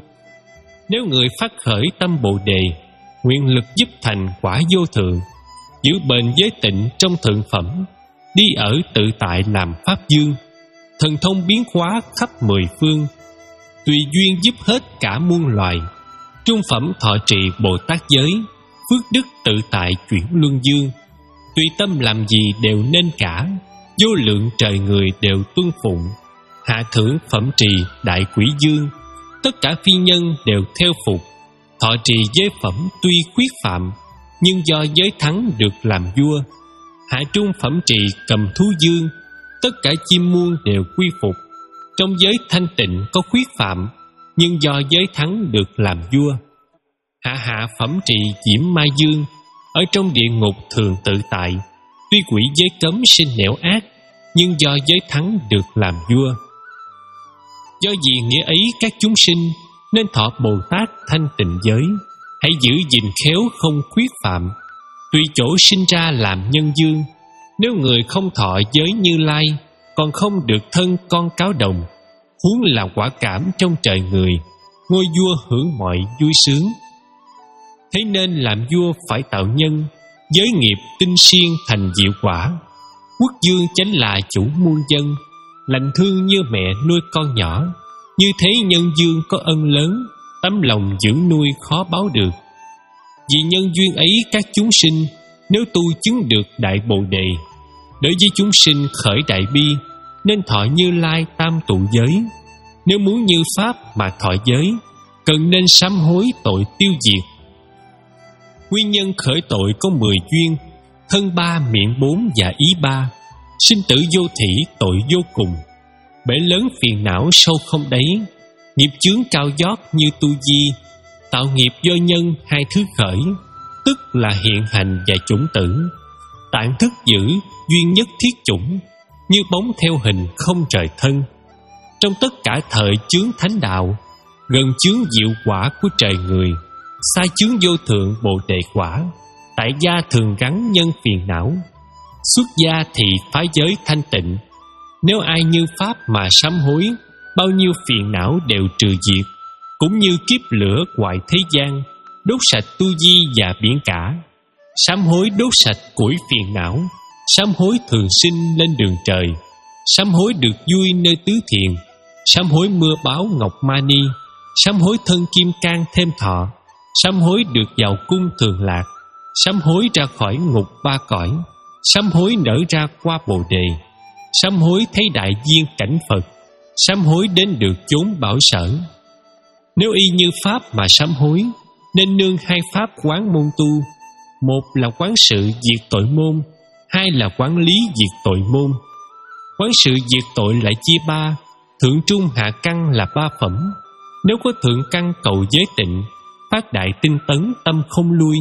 Nếu người phát khởi tâm Bồ Đề, nguyện lực giúp thành quả vô thượng, giữ bền giới tịnh trong thượng phẩm, đi ở tự tại làm pháp dương, thần thông biến hóa khắp mười phương, tùy duyên giúp hết cả muôn loài. Trung phẩm thọ trì Bồ Tát giới, phước đức tự tại chuyển luân dương. Tùy tâm làm gì đều nên cả, vô lượng trời người đều tuân phụng. Hạ thưởng phẩm trì đại quỷ dương, tất cả phi nhân đều theo phục. Thọ trì giới phẩm tuy khuyết phạm, nhưng do giới thắng được làm vua. Hạ trung phẩm trì cầm thú dương, tất cả chim muôn đều quy phục. Trong giới thanh tịnh có khuyết phạm, nhưng do giới thắng được làm vua. Hạ hạ phẩm trì diễm ma dương, ở trong địa ngục thường tự tại. Tuy quỷ giới cấm sinh nẻo ác, nhưng do giới thắng được làm vua. Do vì nghĩa ấy các chúng sinh nên thọ Bồ Tát thanh tịnh giới. Hãy giữ gìn khéo không khuyết phạm, tùy chỗ sinh ra làm nhân dương. Nếu người không thọ giới Như Lai, còn không được thân con cáo đồng, huống là quả cảm trong trời người, ngôi vua hưởng mọi vui sướng. Thế nên làm vua phải tạo nhân, giới nghiệp tinh siêng thành diệu quả. Quốc dương chánh là chủ muôn dân, lành thương như mẹ nuôi con nhỏ. Như thế nhân dương có ân lớn, tấm lòng dưỡng nuôi khó báo được. Vì nhân duyên ấy các chúng sinh, nếu tu chứng được đại bồ đề, đối với chúng sinh khởi đại bi, nên thọ Như Lai tam tụ giới. Nếu muốn như Pháp mà thọ giới, cần nên sám hối tội tiêu diệt. Nguyên nhân khởi tội có mười duyên: thân ba, miệng bốn và ý ba. Sinh tử vô thỉ tội vô cùng, bể lớn phiền não sâu không đáy. Nghiệp chướng cao dót như tu di, tạo nghiệp do nhân hai thứ khởi, tức là hiện hành và chủng tử. Tạng thức giữ duyên nhất thiết chủng, như bóng theo hình không rời thân. Trong tất cả thời chướng thánh đạo, gần chướng diệu quả của trời người, xa chướng vô thượng bồ đề quả. Tại gia thường gắn nhân phiền não, xuất gia thì phá giới thanh tịnh. Nếu ai như Pháp mà sám hối, bao nhiêu phiền não đều trừ diệt. Cũng như kiếp lửa hoại thế gian, đốt sạch tu di và biển cả. Sám hối đốt sạch củi phiền não, sám hối thường sinh lên đường trời. Sám hối được vui nơi tứ thiền, sám hối mưa báo ngọc mani. Sám hối thân kim cang thêm thọ, sám hối được vào cung thường lạc. Sám hối ra khỏi ngục ba cõi, sám hối nở ra qua bồ đề. Sám hối thấy đại viên cảnh Phật, sám hối đến được chốn bảo sở. Nếu y như Pháp mà sám hối, nên nương hai pháp quán môn tu. Một là quán sự diệt tội môn, hai là quán lý diệt tội môn. Quán sự diệt tội lại chia ba, thượng trung hạ căn là ba phẩm. Nếu có thượng căn cầu giới tịnh, phát đại tinh tấn tâm không lui.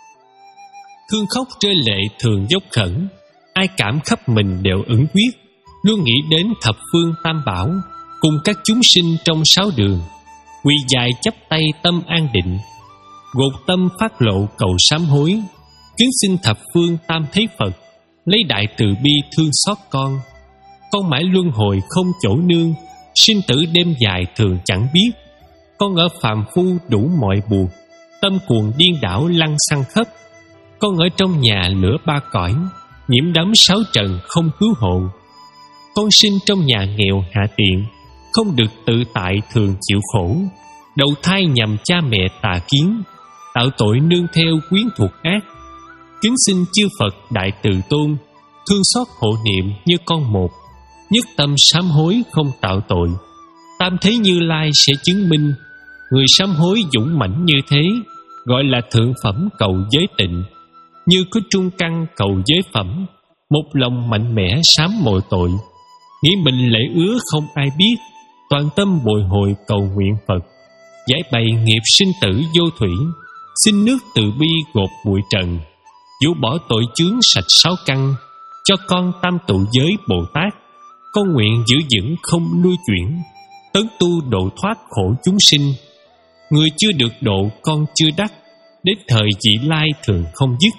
Thương khóc rơi lệ thường dốc khẩn, ai cảm khắp mình đều ứng quyết. Luôn nghĩ đến thập phương tam bảo, cùng các chúng sinh trong sáu đường. Quỳ dài chắp tay tâm an định, gột tâm phát lộ cầu sám hối. Kính xin thập phương tam thế Phật, lấy đại từ bi thương xót con. Con mãi luân hồi không chỗ nương, sinh tử đêm dài thường chẳng biết. Con ở phàm phu đủ mọi buộc, tâm cuồng điên đảo lăng xăng khắp. Con ở trong nhà lửa ba cõi, nhiễm đắm sáu trần không cứu hộ. Con sinh trong nhà nghèo hạ tiện, không được tự tại thường chịu khổ. Đầu thai nhằm cha mẹ tà kiến, tạo tội nương theo quyến thuộc ác. Kính xin chư Phật đại từ tôn, thương xót hộ niệm như con một. Nhất tâm sám hối không tạo tội, tam thế Như Lai sẽ chứng minh. Người sám hối dũng mãnh như thế, gọi là thượng phẩm cầu giới tịnh. Như có trung căn cầu giới phẩm, một lòng mạnh mẽ sám mọi tội. Nghĩ mình lễ ứa không ai biết, toàn tâm bồi hồi cầu nguyện Phật. Giải bày nghiệp sinh tử vô thủy, xin nước từ bi gột bụi trần. Vũ bỏ tội chướng sạch sáu căn, cho con tam tụ giới Bồ Tát. Con nguyện giữ vững không lui chuyển, tấn tu độ thoát khổ chúng sinh. Người chưa được độ con chưa đắc, đến thời vị lai thường không dứt.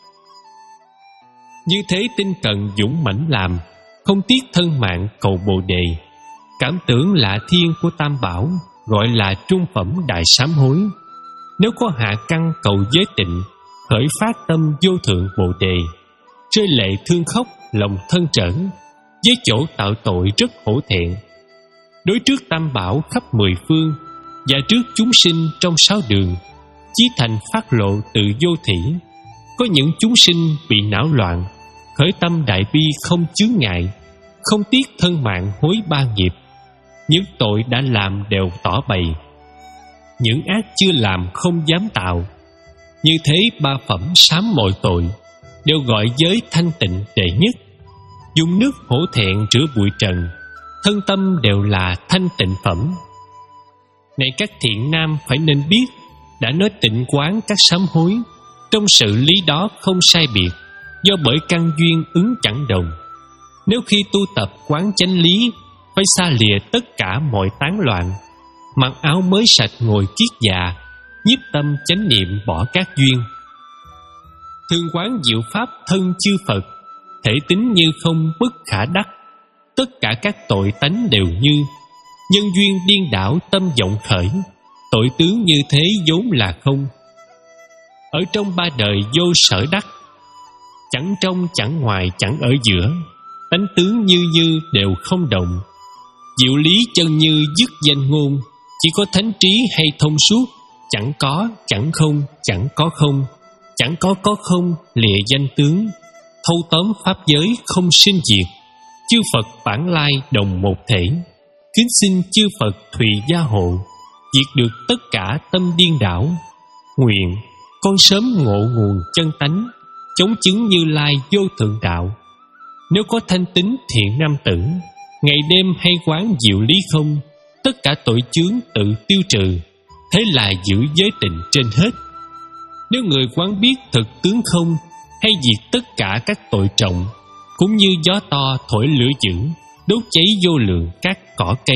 Như thế tinh cần dũng mãnh làm, không tiếc thân mạng cầu bồ đề. Cảm tưởng lạ thiên của tam bảo, gọi là trung phẩm đại sám hối. Nếu có hạ căn cầu giới tịnh, khởi phát tâm vô thượng bồ đề. Rơi lệ thương khóc lòng thân trởn, với chỗ tạo tội rất hổ thẹn. đối trước tam bảo khắp mười phương, và trước chúng sinh trong sáu đường, chí thành phát lộ từ vô thỉ. Có những chúng sinh bị não loạn, khởi tâm đại bi không chướng ngại, không tiếc thân mạng hối ba nghiệp. Những tội đã làm đều tỏ bày, những ác chưa làm không dám tạo. Như thế ba phẩm sám mọi tội, đều gọi giới thanh tịnh đệ nhất. Dùng nước hổ thẹn rửa bụi trần, thân tâm đều là thanh tịnh phẩm. Này các thiện nam phải nên biết, đã nói tịnh quán các sám hối, trong sự lý đó không sai biệt, do bởi căn duyên ứng chẳng đồng. Nếu khi tu tập quán chánh lý, phải xa lìa tất cả mọi tán loạn, mặc áo mới sạch ngồi kiết già, nhiếp tâm chánh niệm bỏ các duyên. Thường quán diệu pháp thân chư Phật, thể tính như không bất khả đắc. Tất cả các tội tánh đều như nhân duyên điên đảo tâm vọng khởi, tội tướng như thế vốn là không. Ở trong ba đời vô sở đắc, chẳng trong chẳng ngoài chẳng ở giữa, tánh tướng như như đều không động. Diệu lý chân như dứt danh ngôn, chỉ có thánh trí hay thông suốt. Chẳng có chẳng không, chẳng có không, chẳng có có không, lìa danh tướng. Thâu tóm pháp giới không sinh diệt, chư Phật bản lai đồng một thể. Kính xin chư Phật thùy gia hộ, diệt được tất cả tâm điên đảo. Nguyện con sớm ngộ nguồn chân tánh, chống chứng Như Lai vô thượng đạo. Nếu có thanh tín thiện nam tử, ngày đêm hay quán diệu lý không, tất cả tội chướng tự tiêu trừ, thế là giữ giới tịnh trên hết. Nếu người quán biết thực tướng không, hay diệt tất cả các tội trọng, cũng như gió to thổi lửa dữ, đốt cháy vô lượng các cỏ cây.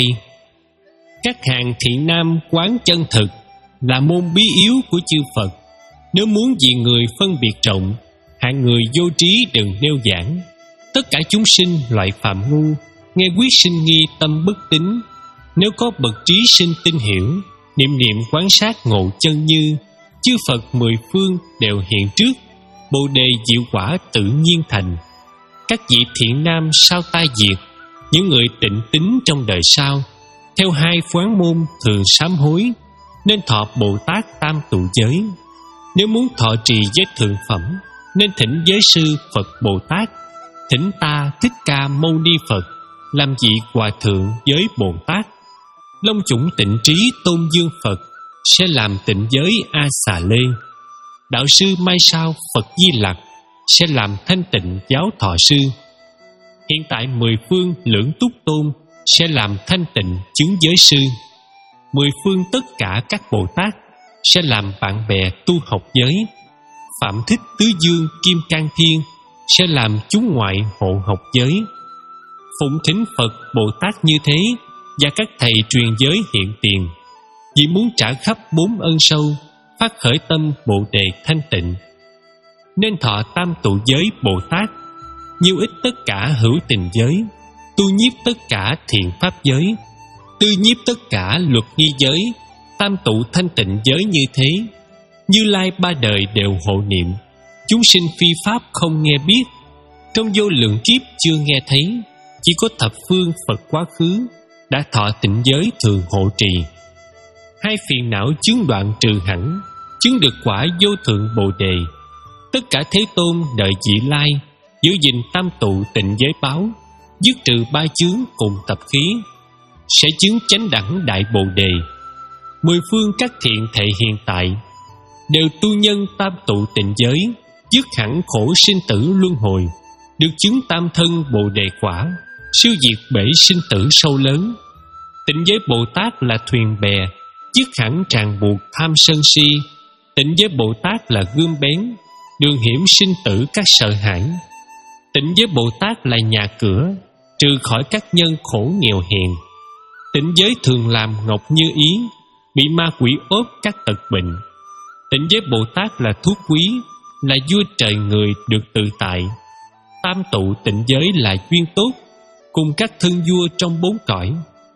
Các hàng thiện nam quán chân thực, là môn bí yếu của chư Phật. Nếu muốn vì người phân biệt rộng, hạng người vô trí đừng nêu giảng. Tất cả chúng sinh loại phạm ngu, nghe quyết sinh nghi tâm bất tín. Nếu có bậc trí sinh tinh hiểu, niệm niệm quán sát ngộ chân như, chư Phật mười phương đều hiện trước, bồ đề diệu quả tự nhiên thành. Các vị thiện nam sao tai diệt, những người tịnh tín trong đời sau, theo hai quán môn thường sám hối, nên thọ Bồ Tát tam tụ giới. Nếu muốn thọ trì giới thượng phẩm, nên thỉnh giới sư Phật Bồ Tát, thỉnh ta Thích Ca Mâu Ni Phật làm vị hòa thượng giới Bồ Tát. Long chủng tịnh trí tôn dương Phật sẽ làm tịnh giới A Xà Lê. Đạo sư mai sau Phật Di Lặc sẽ làm thanh tịnh giáo thọ sư. Hiện tại mười phương lưỡng túc tôn sẽ làm thanh tịnh chứng giới sư. Mười phương tất cả các Bồ Tát sẽ làm bạn bè tu học giới. Phạm Thích Tứ Dương Kim Cang Thiên sẽ làm chúng ngoại hộ học giới. Phụng thỉnh Phật Bồ Tát như thế, và các thầy truyền giới hiện tiền, vì muốn trả khắp bốn ân sâu, phát khởi tâm Bồ đề thanh tịnh. Nên thọ tam tụ giới Bồ Tát, nhiêu ít tất cả hữu tình giới, tu nhiếp tất cả thiện pháp giới, tư nhiếp tất cả luật nghi giới, tam tụ thanh tịnh giới như thế. Như Lai ba đời đều hộ niệm, chúng sinh phi pháp không nghe biết, trong vô lượng kiếp chưa nghe thấy. Chỉ có thập phương Phật quá khứ đã thọ tịnh giới thường hộ trì. Hai phiền não chướng đoạn trừ hẳn, chứng được quả vô thượng Bồ đề. Tất cả Thế Tôn đời vị lai, giữ gìn tam tụ tịnh giới báo, dứt trừ ba chướng cùng tập khí, sẽ chứng chánh đẳng đại Bồ đề. Mười phương các thiện thệ hiện tại đều tu nhân tam tụ tịnh giới, dứt hẳn khổ sinh tử luân hồi, được chứng tam thân Bồ đề quả, siêu diệt bể sinh tử sâu lớn. Tịnh giới Bồ Tát là thuyền bè, dứt hẳn ràng buộc tham sân si. Tịnh giới Bồ Tát là gươm bén, đường hiểm sinh tử các sợ hãi. Tịnh giới Bồ Tát là nhà cửa, trừ khỏi các nhân khổ nghèo hèn. Tịnh giới thường làm ngọc như ý, bị ma quỷ ốp các tật bệnh. Tịnh giới Bồ Tát là thuốc quý, là vua trời người được tự tại. Tam tụ tịnh giới là duyên tốt, cùng các thân vua trong bốn cõi.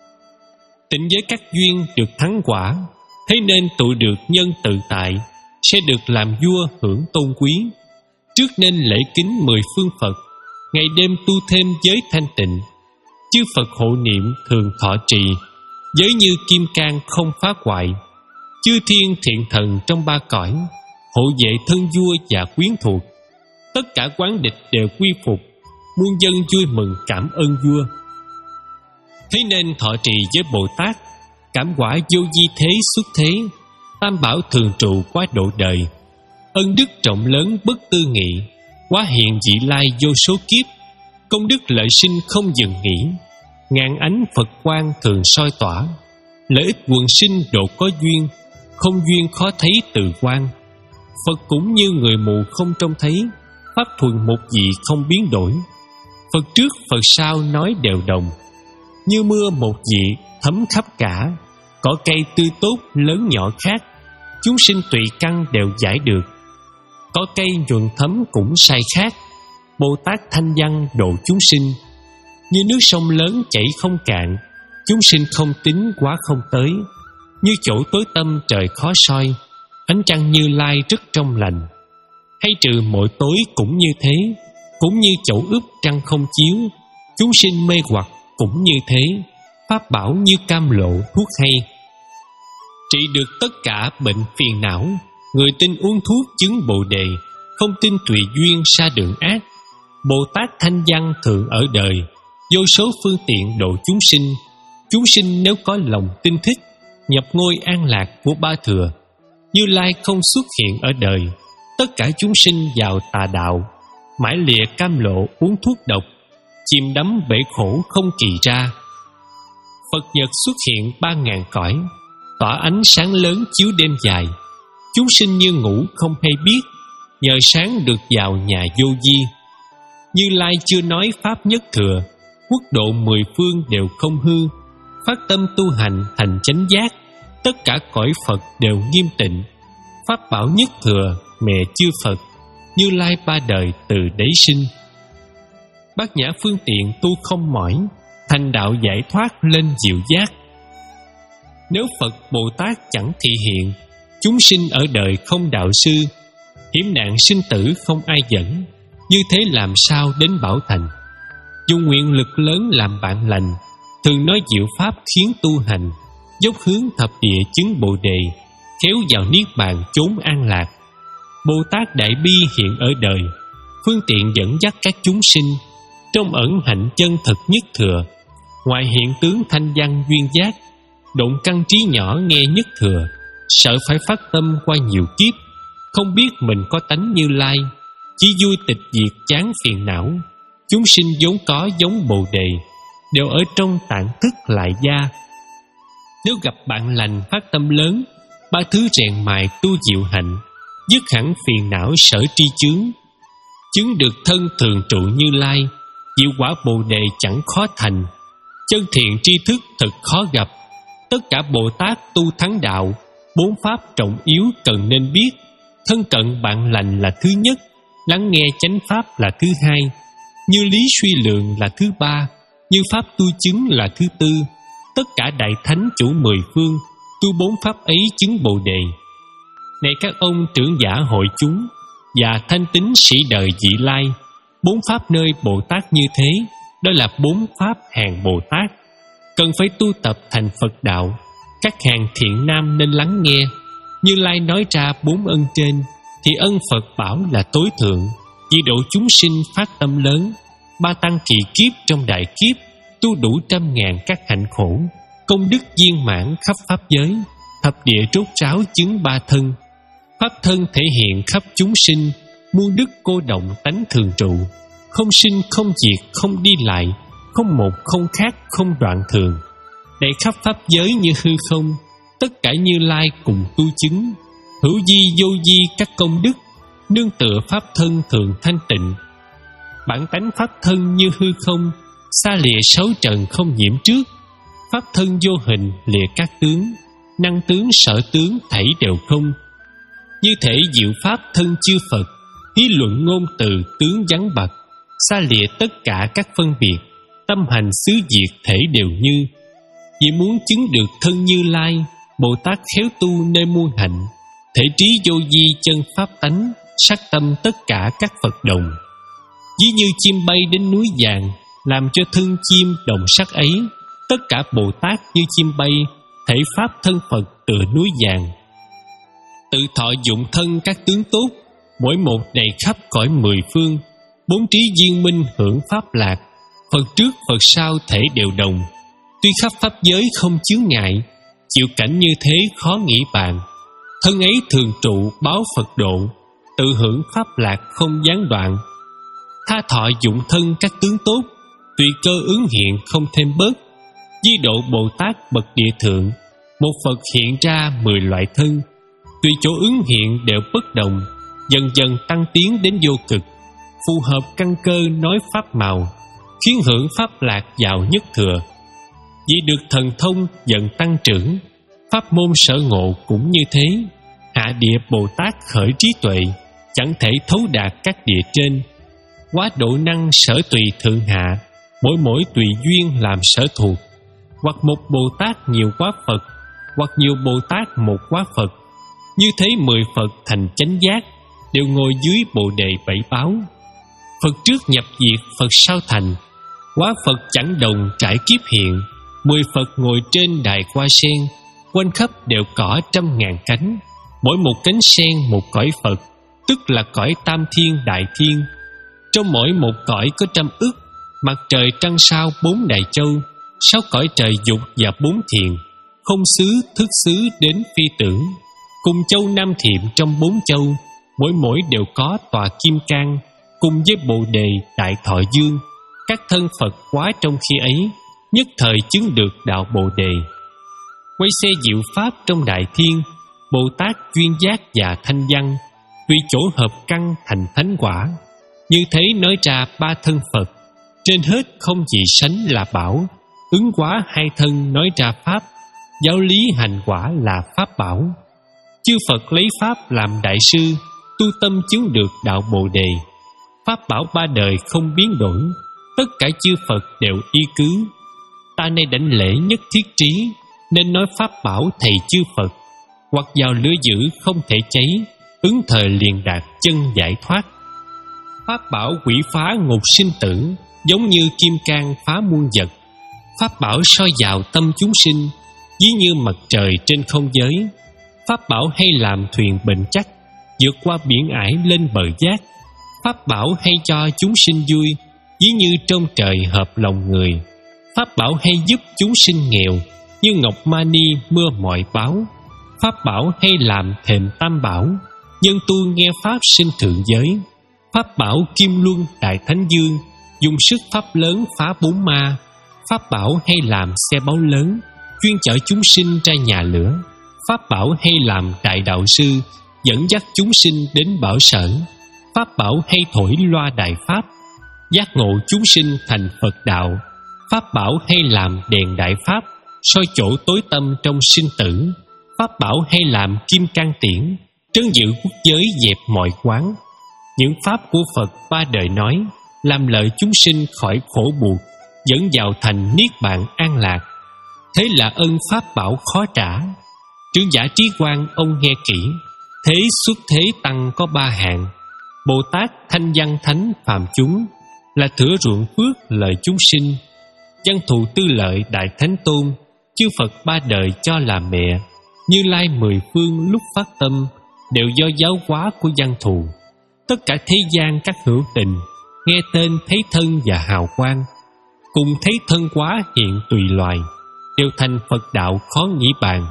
Tịnh giới các duyên được thắng quả, thế nên tụ được nhân tự tại, sẽ được làm vua hưởng tôn quý. Trước nên lễ kính mười phương Phật, ngày đêm tu thêm giới thanh tịnh. chư Phật hộ niệm thường thọ trì, giới như kim cang không phá hoại. Chư thiên thiện thần trong ba cõi hộ vệ thân vua và quyến thuộc. Tất cả quán địch đều quy phục, muôn dân vui mừng cảm ơn vua. Thế nên thọ trì với Bồ Tát, cảm quả vô vi thế xuất thế, tam bảo thường trụ quá độ đời. Ân đức trọng lớn bất tư nghị, quá hiện vị lai vô số kiếp. Công đức lợi sinh không dừng nghỉ, ngàn ánh Phật quang thường soi tỏa. Lợi ích quần sinh độ có duyên, không duyên khó thấy từ quan. Phật cũng như người mù không trông thấy, pháp thuần một vị không biến đổi. Phật trước Phật sau nói đều đồng, như mưa một vị thấm khắp cả. Cỏ cây tươi tốt lớn nhỏ khác, chúng sinh tùy căn đều giải được. Cỏ cây nhuận thấm cũng sai khác, Bồ Tát thanh văn độ chúng sinh. Như nước sông lớn chảy không cạn, chúng sinh không tính quá không tới. Như chỗ tối tăm trời khó soi, ánh trăng Như Lai rất trong lành. Hay trừ mọi tối cũng như thế, cũng như chậu ướp trăng không chiếu. Chúng sinh mê hoặc cũng như thế, pháp bảo như cam lộ thuốc hay. Trị được tất cả bệnh phiền não, người tin uống thuốc chứng Bồ đề, không tin tùy duyên xa đường ác. Bồ Tát thanh văn thường ở đời, vô số phương tiện độ chúng sinh. Chúng sinh nếu có lòng tinh thích, nhập ngôi an lạc của ba thừa. Như Lai không xuất hiện ở đời, tất cả chúng sinh vào tà đạo. Mãi lìa cam lộ uống thuốc độc, chìm đắm bể khổ không kỳ ra. Phật Nhật xuất hiện ba ngàn cõi, tỏa ánh sáng lớn chiếu đêm dài. Chúng sinh như ngủ không hay biết, nhờ sáng được vào nhà vô vi. Như Lai chưa nói pháp nhất thừa, quốc độ mười phương đều không hư. Phát tâm tu hành thành chánh giác, tất cả cõi Phật đều nghiêm tịnh. Pháp bảo nhất thừa mẹ chư Phật, Như Lai ba đời từ đấy sinh. Bát nhã phương tiện tu không mỏi, thành đạo giải thoát lên diệu giác. Nếu Phật Bồ Tát chẳng thị hiện, chúng sinh ở đời không đạo sư. Hiểm nạn sinh tử không ai dẫn, như thế làm sao đến bảo thành. Dùng nguyện lực lớn làm bạn lành, thường nói diệu pháp khiến tu hành. Dốc hướng thập địa chứng Bồ đề, khéo vào niết bàn chốn an lạc. Bồ Tát Đại Bi hiện ở đời, phương tiện dẫn dắt các chúng sinh. Trong ẩn hạnh chân thật nhất thừa, ngoài hiện tướng thanh văn duyên giác. Động căn trí nhỏ nghe nhất thừa, sợ phải phát tâm qua nhiều kiếp. Không biết mình có tánh Như Lai, chỉ vui tịch diệt chán phiền não. Chúng sinh vốn có giống Bồ đề, đều ở trong tạng thức lại gia. Nếu gặp bạn lành phát tâm lớn, ba thứ rèn mài tu diệu hạnh, dứt hẳn phiền não sở tri chướng. Chứng được thân thường trụ Như Lai, diệu quả Bồ đề chẳng khó thành. Chân thiện tri thức thật khó gặp, tất cả Bồ Tát tu thắng đạo. Bốn pháp trọng yếu cần nên biết, thân cận bạn lành là thứ nhất, lắng nghe chánh pháp là thứ hai, như lý suy lượng là thứ ba, như pháp tu chứng là thứ tư. Tất cả đại thánh chủ mười phương, tu bốn pháp ấy chứng Bồ đề. Này các ông trưởng giả hội chúng và thanh tín sĩ đời vị lai, bốn pháp nơi Bồ Tát như thế, đó là bốn pháp hàng Bồ Tát. Cần phải tu tập thành Phật đạo, các hàng thiện nam nên lắng nghe. Như Lai nói ra bốn ân trên, thì ân Phật bảo là tối thượng. Vì độ chúng sinh phát tâm lớn, ba tăng kỳ kiếp trong đại kiếp, tu đủ trăm ngàn các hạnh khổ. Công đức viên mãn khắp pháp giới, thập địa rốt ráo chứng ba thân. Pháp thân thể hiện khắp chúng sinh, muôn đức cô động tánh thường trụ. Không sinh không diệt không đi lại, không một không khác không đoạn thường. Đầy khắp pháp giới như hư không, tất cả Như Lai cùng tu chứng. Hữu di vô di các công đức, nương tựa pháp thân thường thanh tịnh. Bản tánh pháp thân như hư không, xa lìa sáu trần không nhiễm trước. Pháp thân vô hình lìa các tướng, năng tướng sở tướng thảy đều không. Như thể diệu pháp thân chư Phật, ý luận ngôn từ tướng vắng bặt. Xa lìa tất cả các phân biệt, tâm hành xứ diệt thể đều như. Vì muốn chứng được thân Như Lai, Bồ Tát khéo tu nơi muôn hạnh. Thể trí vô vi chân pháp tánh, sắc tâm tất cả các Phật đồng. Ví như chim bay đến núi vàng, làm cho thân chim đồng sắc ấy. Tất cả Bồ Tát như chim bay, thể pháp thân Phật tựa núi vàng. Tự thọ dụng thân các tướng tốt, mỗi một đầy khắp cõi mười phương. Bốn trí viên minh hưởng pháp lạc, Phật trước Phật sau thể đều đồng. Tuy khắp pháp giới không chướng ngại, chịu cảnh như thế khó nghĩ bàn. Thân ấy thường trụ báo Phật độ, tự hưởng pháp lạc không gián đoạn. Tha thọ dụng thân các tướng tốt, tùy cơ ứng hiện không thêm bớt. Di độ Bồ Tát bậc địa thượng, một Phật hiện ra mười loại thân. Tùy chỗ ứng hiện đều bất đồng, dần dần tăng tiến đến vô cực. Phù hợp căn cơ nói pháp màu, khiến hưởng pháp lạc vào nhất thừa. Vì được thần thông dần tăng trưởng, pháp môn sở ngộ cũng như thế. Hạ địa Bồ Tát khởi trí tuệ, chẳng thể thấu đạt các địa trên. Quá độ năng sở tùy thượng hạ, mỗi mỗi tùy duyên làm sở thuộc. Hoặc một Bồ Tát nhiều quá Phật, hoặc nhiều Bồ Tát một quá Phật. Như thế mười Phật thành chánh giác, đều ngồi dưới Bồ đề bảy báo. Phật trước nhập diệt, Phật sau thành. Quá Phật chẳng đồng trải kiếp hiện. Mười Phật ngồi trên đài hoa sen, quanh khắp đều cỏ trăm ngàn cánh. Mỗi một cánh sen một cõi Phật, tức là cõi tam thiên đại thiên. Trong mỗi một cõi có trăm ức, mặt trời trăng sao bốn đại châu, sáu cõi trời dục và bốn thiền, không xứ thức xứ đến phi tưởng. Cùng châu Nam Thiệm trong bốn châu, mỗi mỗi đều có tòa kim cang, cùng với Bồ đề đại thọ dương. Các thân Phật quá trong khi ấy, nhất thời chứng được đạo Bồ đề. Quay xe diệu pháp trong đại thiên, Bồ Tát duyên giác và thanh văn, tùy chỗ hợp căn thành thánh quả. Như thế nói ra ba thân Phật, trên hết không gì sánh là bảo. Ứng hóa hai thân nói ra pháp, giáo lý hành quả là pháp bảo. Chư Phật lấy pháp làm đại sư, tu tâm chứng được đạo Bồ đề. Pháp bảo ba đời không biến đổi, tất cả chư Phật đều y cứ. Ta nay đảnh lễ nhất thiết trí, nên nói pháp bảo thầy chư Phật. Hoặc vào lửa dữ không thể cháy, ứng thời liền đạt chân giải thoát. Pháp bảo quỷ phá ngục sinh tử, giống như kim cang phá muôn vật. Pháp bảo soi vào tâm chúng sinh, ví như mặt trời trên không giới. Pháp bảo hay làm thuyền bền chắc, vượt qua biển ải lên bờ giác. Pháp bảo hay cho chúng sinh vui, ví như trong trời hợp lòng người. Pháp bảo hay giúp chúng sinh nghèo, như ngọc mani mưa mọi báo. Pháp bảo hay làm thềm tam bảo, nhân tu nghe pháp sinh thượng giới. Pháp bảo kim luân đại thánh dương, dùng sức pháp lớn phá bốn ma. Pháp bảo hay làm xe báu lớn, chuyên chở chúng sinh ra nhà lửa. Pháp bảo hay làm đại đạo sư, dẫn dắt chúng sinh đến bảo sở. Pháp bảo hay thổi loa đại pháp, giác ngộ chúng sinh thành Phật đạo. Pháp bảo hay làm đèn đại pháp, soi chỗ tối tâm trong sinh tử. Pháp bảo hay làm kim cang tiễn, trấn giữ quốc giới dẹp mọi quán. Những pháp của Phật ba đời nói, làm lợi chúng sinh khỏi khổ buộc, dẫn vào thành niết bàn an lạc. Thế là ân pháp bảo khó trả. Trưởng giả Trí Quang ông nghe kỹ, thế xuất thế tăng có ba hạng. Bồ Tát thanh văn thánh phàm chúng, là thửa ruộng phước lợi chúng sinh. Văn thù tư lợi đại thánh tôn, chư Phật ba đời cho là mẹ. Như Lai mười phương lúc phát tâm, đều do giáo hóa của văn thù. Tất cả thế gian các hữu tình, nghe tên thấy thân và hào quang, cùng thấy thân quá hiện tùy loài, đều thành Phật đạo khó nghĩ bàn.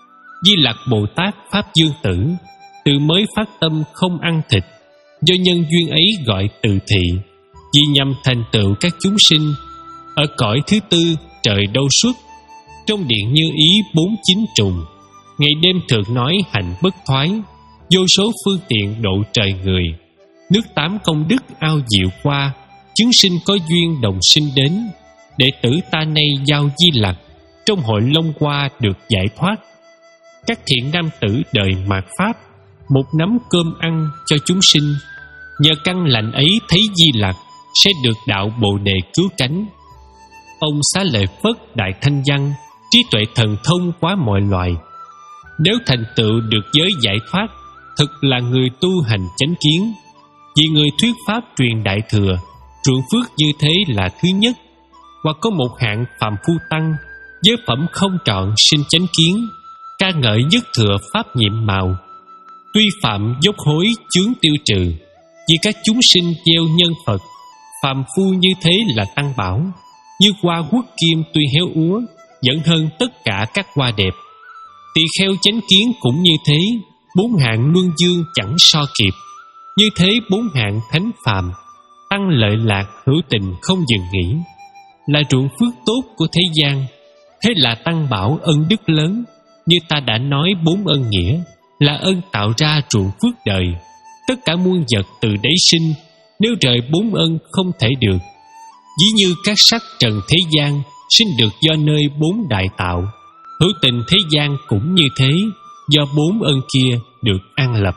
Di Lặc Bồ Tát Pháp Dương Tử, từ mới phát tâm không ăn thịt, do nhân duyên ấy gọi từ thị, vì nhằm thành tựu các chúng sinh. Ở cõi thứ tư trời đâu xuất, trong điện như ý bốn chín trùng, ngày đêm thường nói hành bất thoái, vô số phương tiện độ trời người. Nước tám công đức ao diệu qua, chúng sinh có duyên đồng sinh đến. Đệ tử ta nay giao Di Lặc, trong hội Long Hoa được giải thoát. Các thiện nam tử đời mạt Pháp, một nắm cơm ăn cho chúng sinh. Nhờ căn lành ấy thấy Di Lặc, sẽ được đạo Bồ đề cứu cánh. Ông Xá Lợi Phất đại thanh văn, trí tuệ thần thông quá mọi loài. Nếu thành tựu được giới giải thoát, thực là người tu hành chánh kiến. Vì người thuyết pháp truyền đại thừa, Ruộng phước như thế là thứ nhất. Hoặc có một hạng phàm phu tăng, giới phẩm không trọn sinh chánh kiến, ca ngợi nhất thừa pháp nhiệm màu. Tuy phạm dốc hối chướng tiêu trừ, vì các chúng sinh gieo nhân Phật. Phàm phu như thế là tăng bảo, như hoa quốc kim tuy héo úa, vẫn hơn tất cả các hoa đẹp. Tỳ kheo chánh kiến cũng như thế, bốn hạng luân dương chẳng so kịp. Như thế bốn hạng thánh phàm, tăng lợi lạc hữu tình không dừng nghỉ, là ruộng phước tốt của thế gian. Thế là tăng bảo ân đức lớn. Như ta đã nói bốn ân nghĩa, là ân tạo ra ruộng phước đời. Tất cả muôn vật từ đấy sinh, nếu rời bốn ân không thể được. Ví như các sắc trần thế gian, sinh được do nơi bốn đại tạo. Hữu tình thế gian cũng như thế, do bốn ân kia được an lập.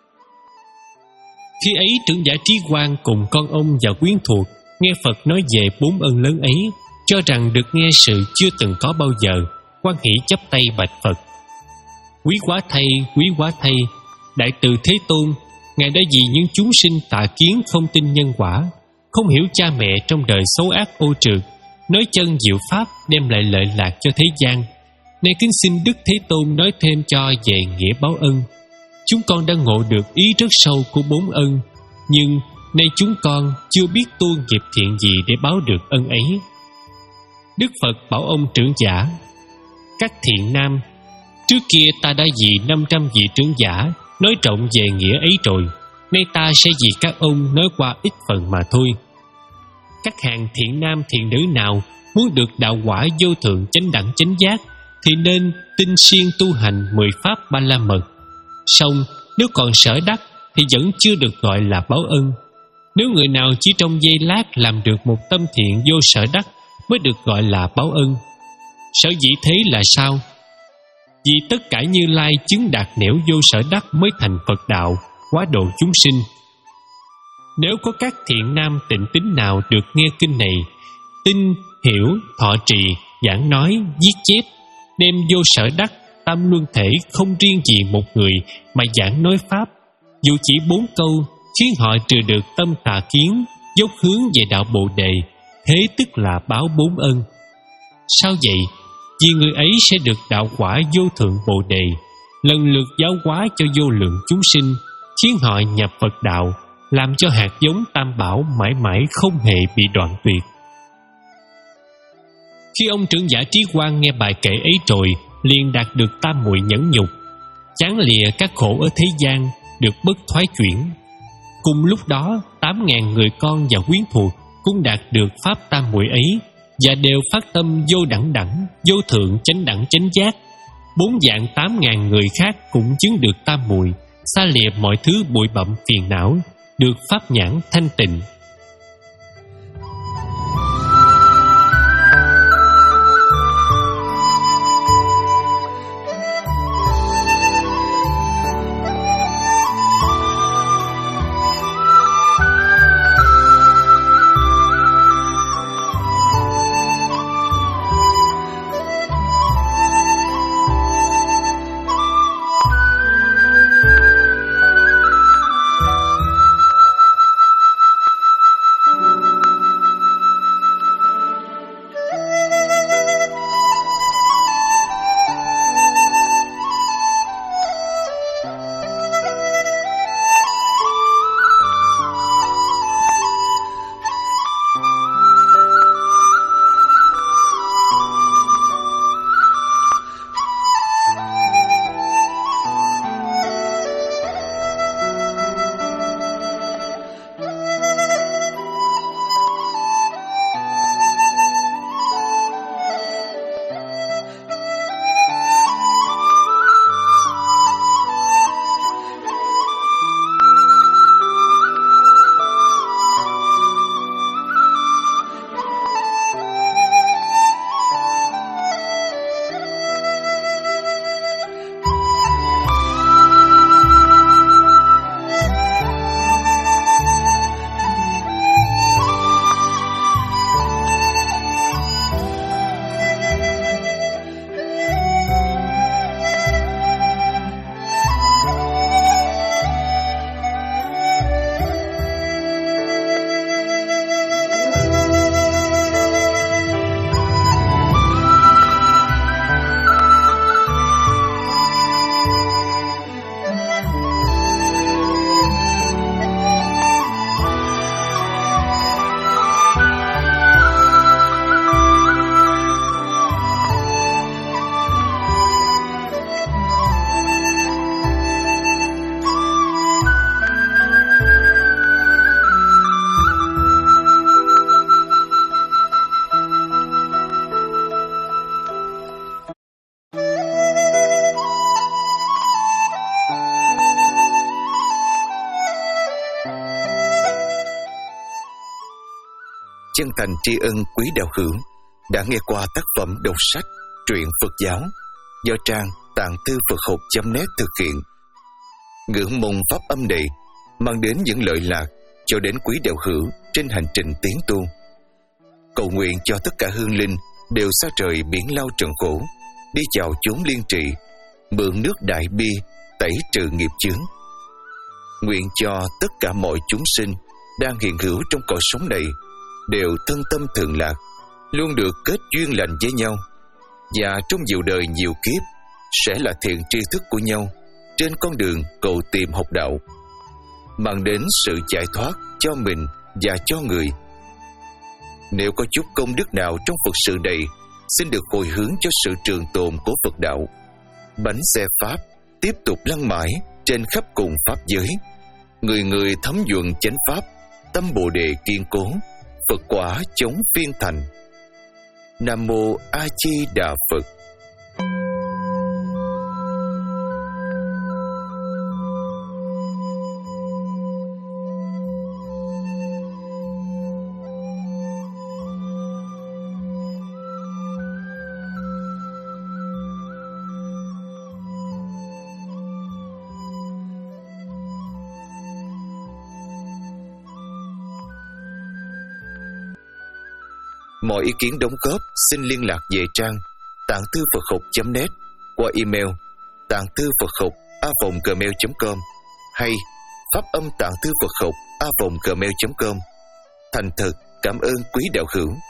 Khi ấy trưởng giả Trí Quang cùng con ông và quyến thuộc nghe Phật nói về bốn ân lớn ấy, cho rằng được nghe sự chưa từng có bao giờ, hoan hỷ chắp tay bạch Phật: Quý quá thay, quý quá thay, Đại từ Thế Tôn, Ngài đã vì những chúng sinh tà kiến không tin nhân quả, không hiểu cha mẹ trong đời xấu ác ô trượt, nói chân diệu pháp đem lại lợi lạc cho thế gian. Nay kính xin Đức Thế Tôn nói thêm cho về nghĩa báo ân. Chúng con đã ngộ được ý rất sâu của bốn ân, nhưng nay chúng con chưa biết tu nghiệp thiện gì để báo được ân ấy. Đức Phật bảo ông trưởng giả: Các thiện nam, trước kia ta đã vì năm trăm vị trưởng giả nói rộng về nghĩa ấy rồi, nay ta sẽ vì các ông nói qua ít phần mà thôi. Các hàng thiện nam thiện nữ nào muốn được đạo quả vô thượng chánh đẳng chánh giác, thì nên tinh siêng tu hành mười pháp ba la mật. Song nếu còn sở đắc thì vẫn chưa được gọi là báo ân. Nếu người nào chỉ trong giây lát làm được một tâm thiện vô sở đắc mới được gọi là báo ân. Sở dĩ thế là sao? Vì tất cả Như Lai chứng đạt nẻo vô sở đắc mới thành Phật đạo, hóa độ chúng sinh. Nếu có các thiện nam tịnh tín nào được nghe kinh này, tin, hiểu, thọ trì, giảng nói, viết chép, đem vô sở đắc, tam luân thể không riêng gì một người mà giảng nói pháp, dù chỉ bốn câu, khiến họ trừ được tâm tà kiến, dốc hướng về đạo Bồ Đề, thế tức là báo bốn ân. Sao vậy? Vì người ấy sẽ được đạo quả vô thượng Bồ Đề, lần lượt giáo hóa cho vô lượng chúng sinh, khiến họ nhập Phật đạo, làm cho hạt giống tam bảo mãi mãi không hề bị đoạn tuyệt. Khi ông trưởng giả Trí Quang nghe bài kể ấy rồi, liền đạt được tam muội nhẫn nhục, chán lìa các khổ ở thế gian, được bất thoái chuyển. Cùng lúc đó, tám ngàn người con và quyến thuộc cũng đạt được pháp tam muội ấy, và đều phát tâm vô đẳng đẳng, vô thượng chánh đẳng chánh giác. Bốn vạn tám ngàn người khác cũng chứng được tam muội, xa lìa mọi thứ bụi bặm phiền não, được pháp nhãn thanh tịnh. chân thành tri ân quý đạo hữu đã nghe qua tác phẩm đọc sách truyện Phật giáo do trang tạng thư Phật học chấm net thực hiện. Ngưỡng mong pháp âm này mang đến những lợi lạc cho đến quý đạo hữu trên hành trình tiến tu. Cầu nguyện cho tất cả hương linh đều xa trời biển lao trần khổ, đi chào chốn liên trị, mượn nước đại bi tẩy trừ nghiệp chướng. Nguyện cho tất cả mọi chúng sinh đang hiện hữu trong cõi sống này đều thân tâm thường lạc, luôn được kết duyên lành với nhau, và trong nhiều đời nhiều kiếp sẽ là thiện tri thức của nhau trên con đường cầu tìm học đạo, mang đến sự giải thoát cho mình và cho người. Nếu có chút công đức nào trong Phật sự này, xin được hồi hướng cho sự trường tồn của Phật đạo. Bánh xe Pháp tiếp tục lăn mãi trên khắp cùng Pháp giới, người người thấm nhuận chánh Pháp, tâm Bồ Đề kiên cố, Phật quả chống phiên thành. Nam Mô A Di Đà Phật. Mọi ý kiến đóng góp xin liên lạc về trang tạng thư Phật học chấm net qua email tạng thư Phật học a vòng gmail chấm com hay pháp âm tạng thư Phật học a vòng gmail chấm com. Thành thật cảm ơn quý đạo hữu.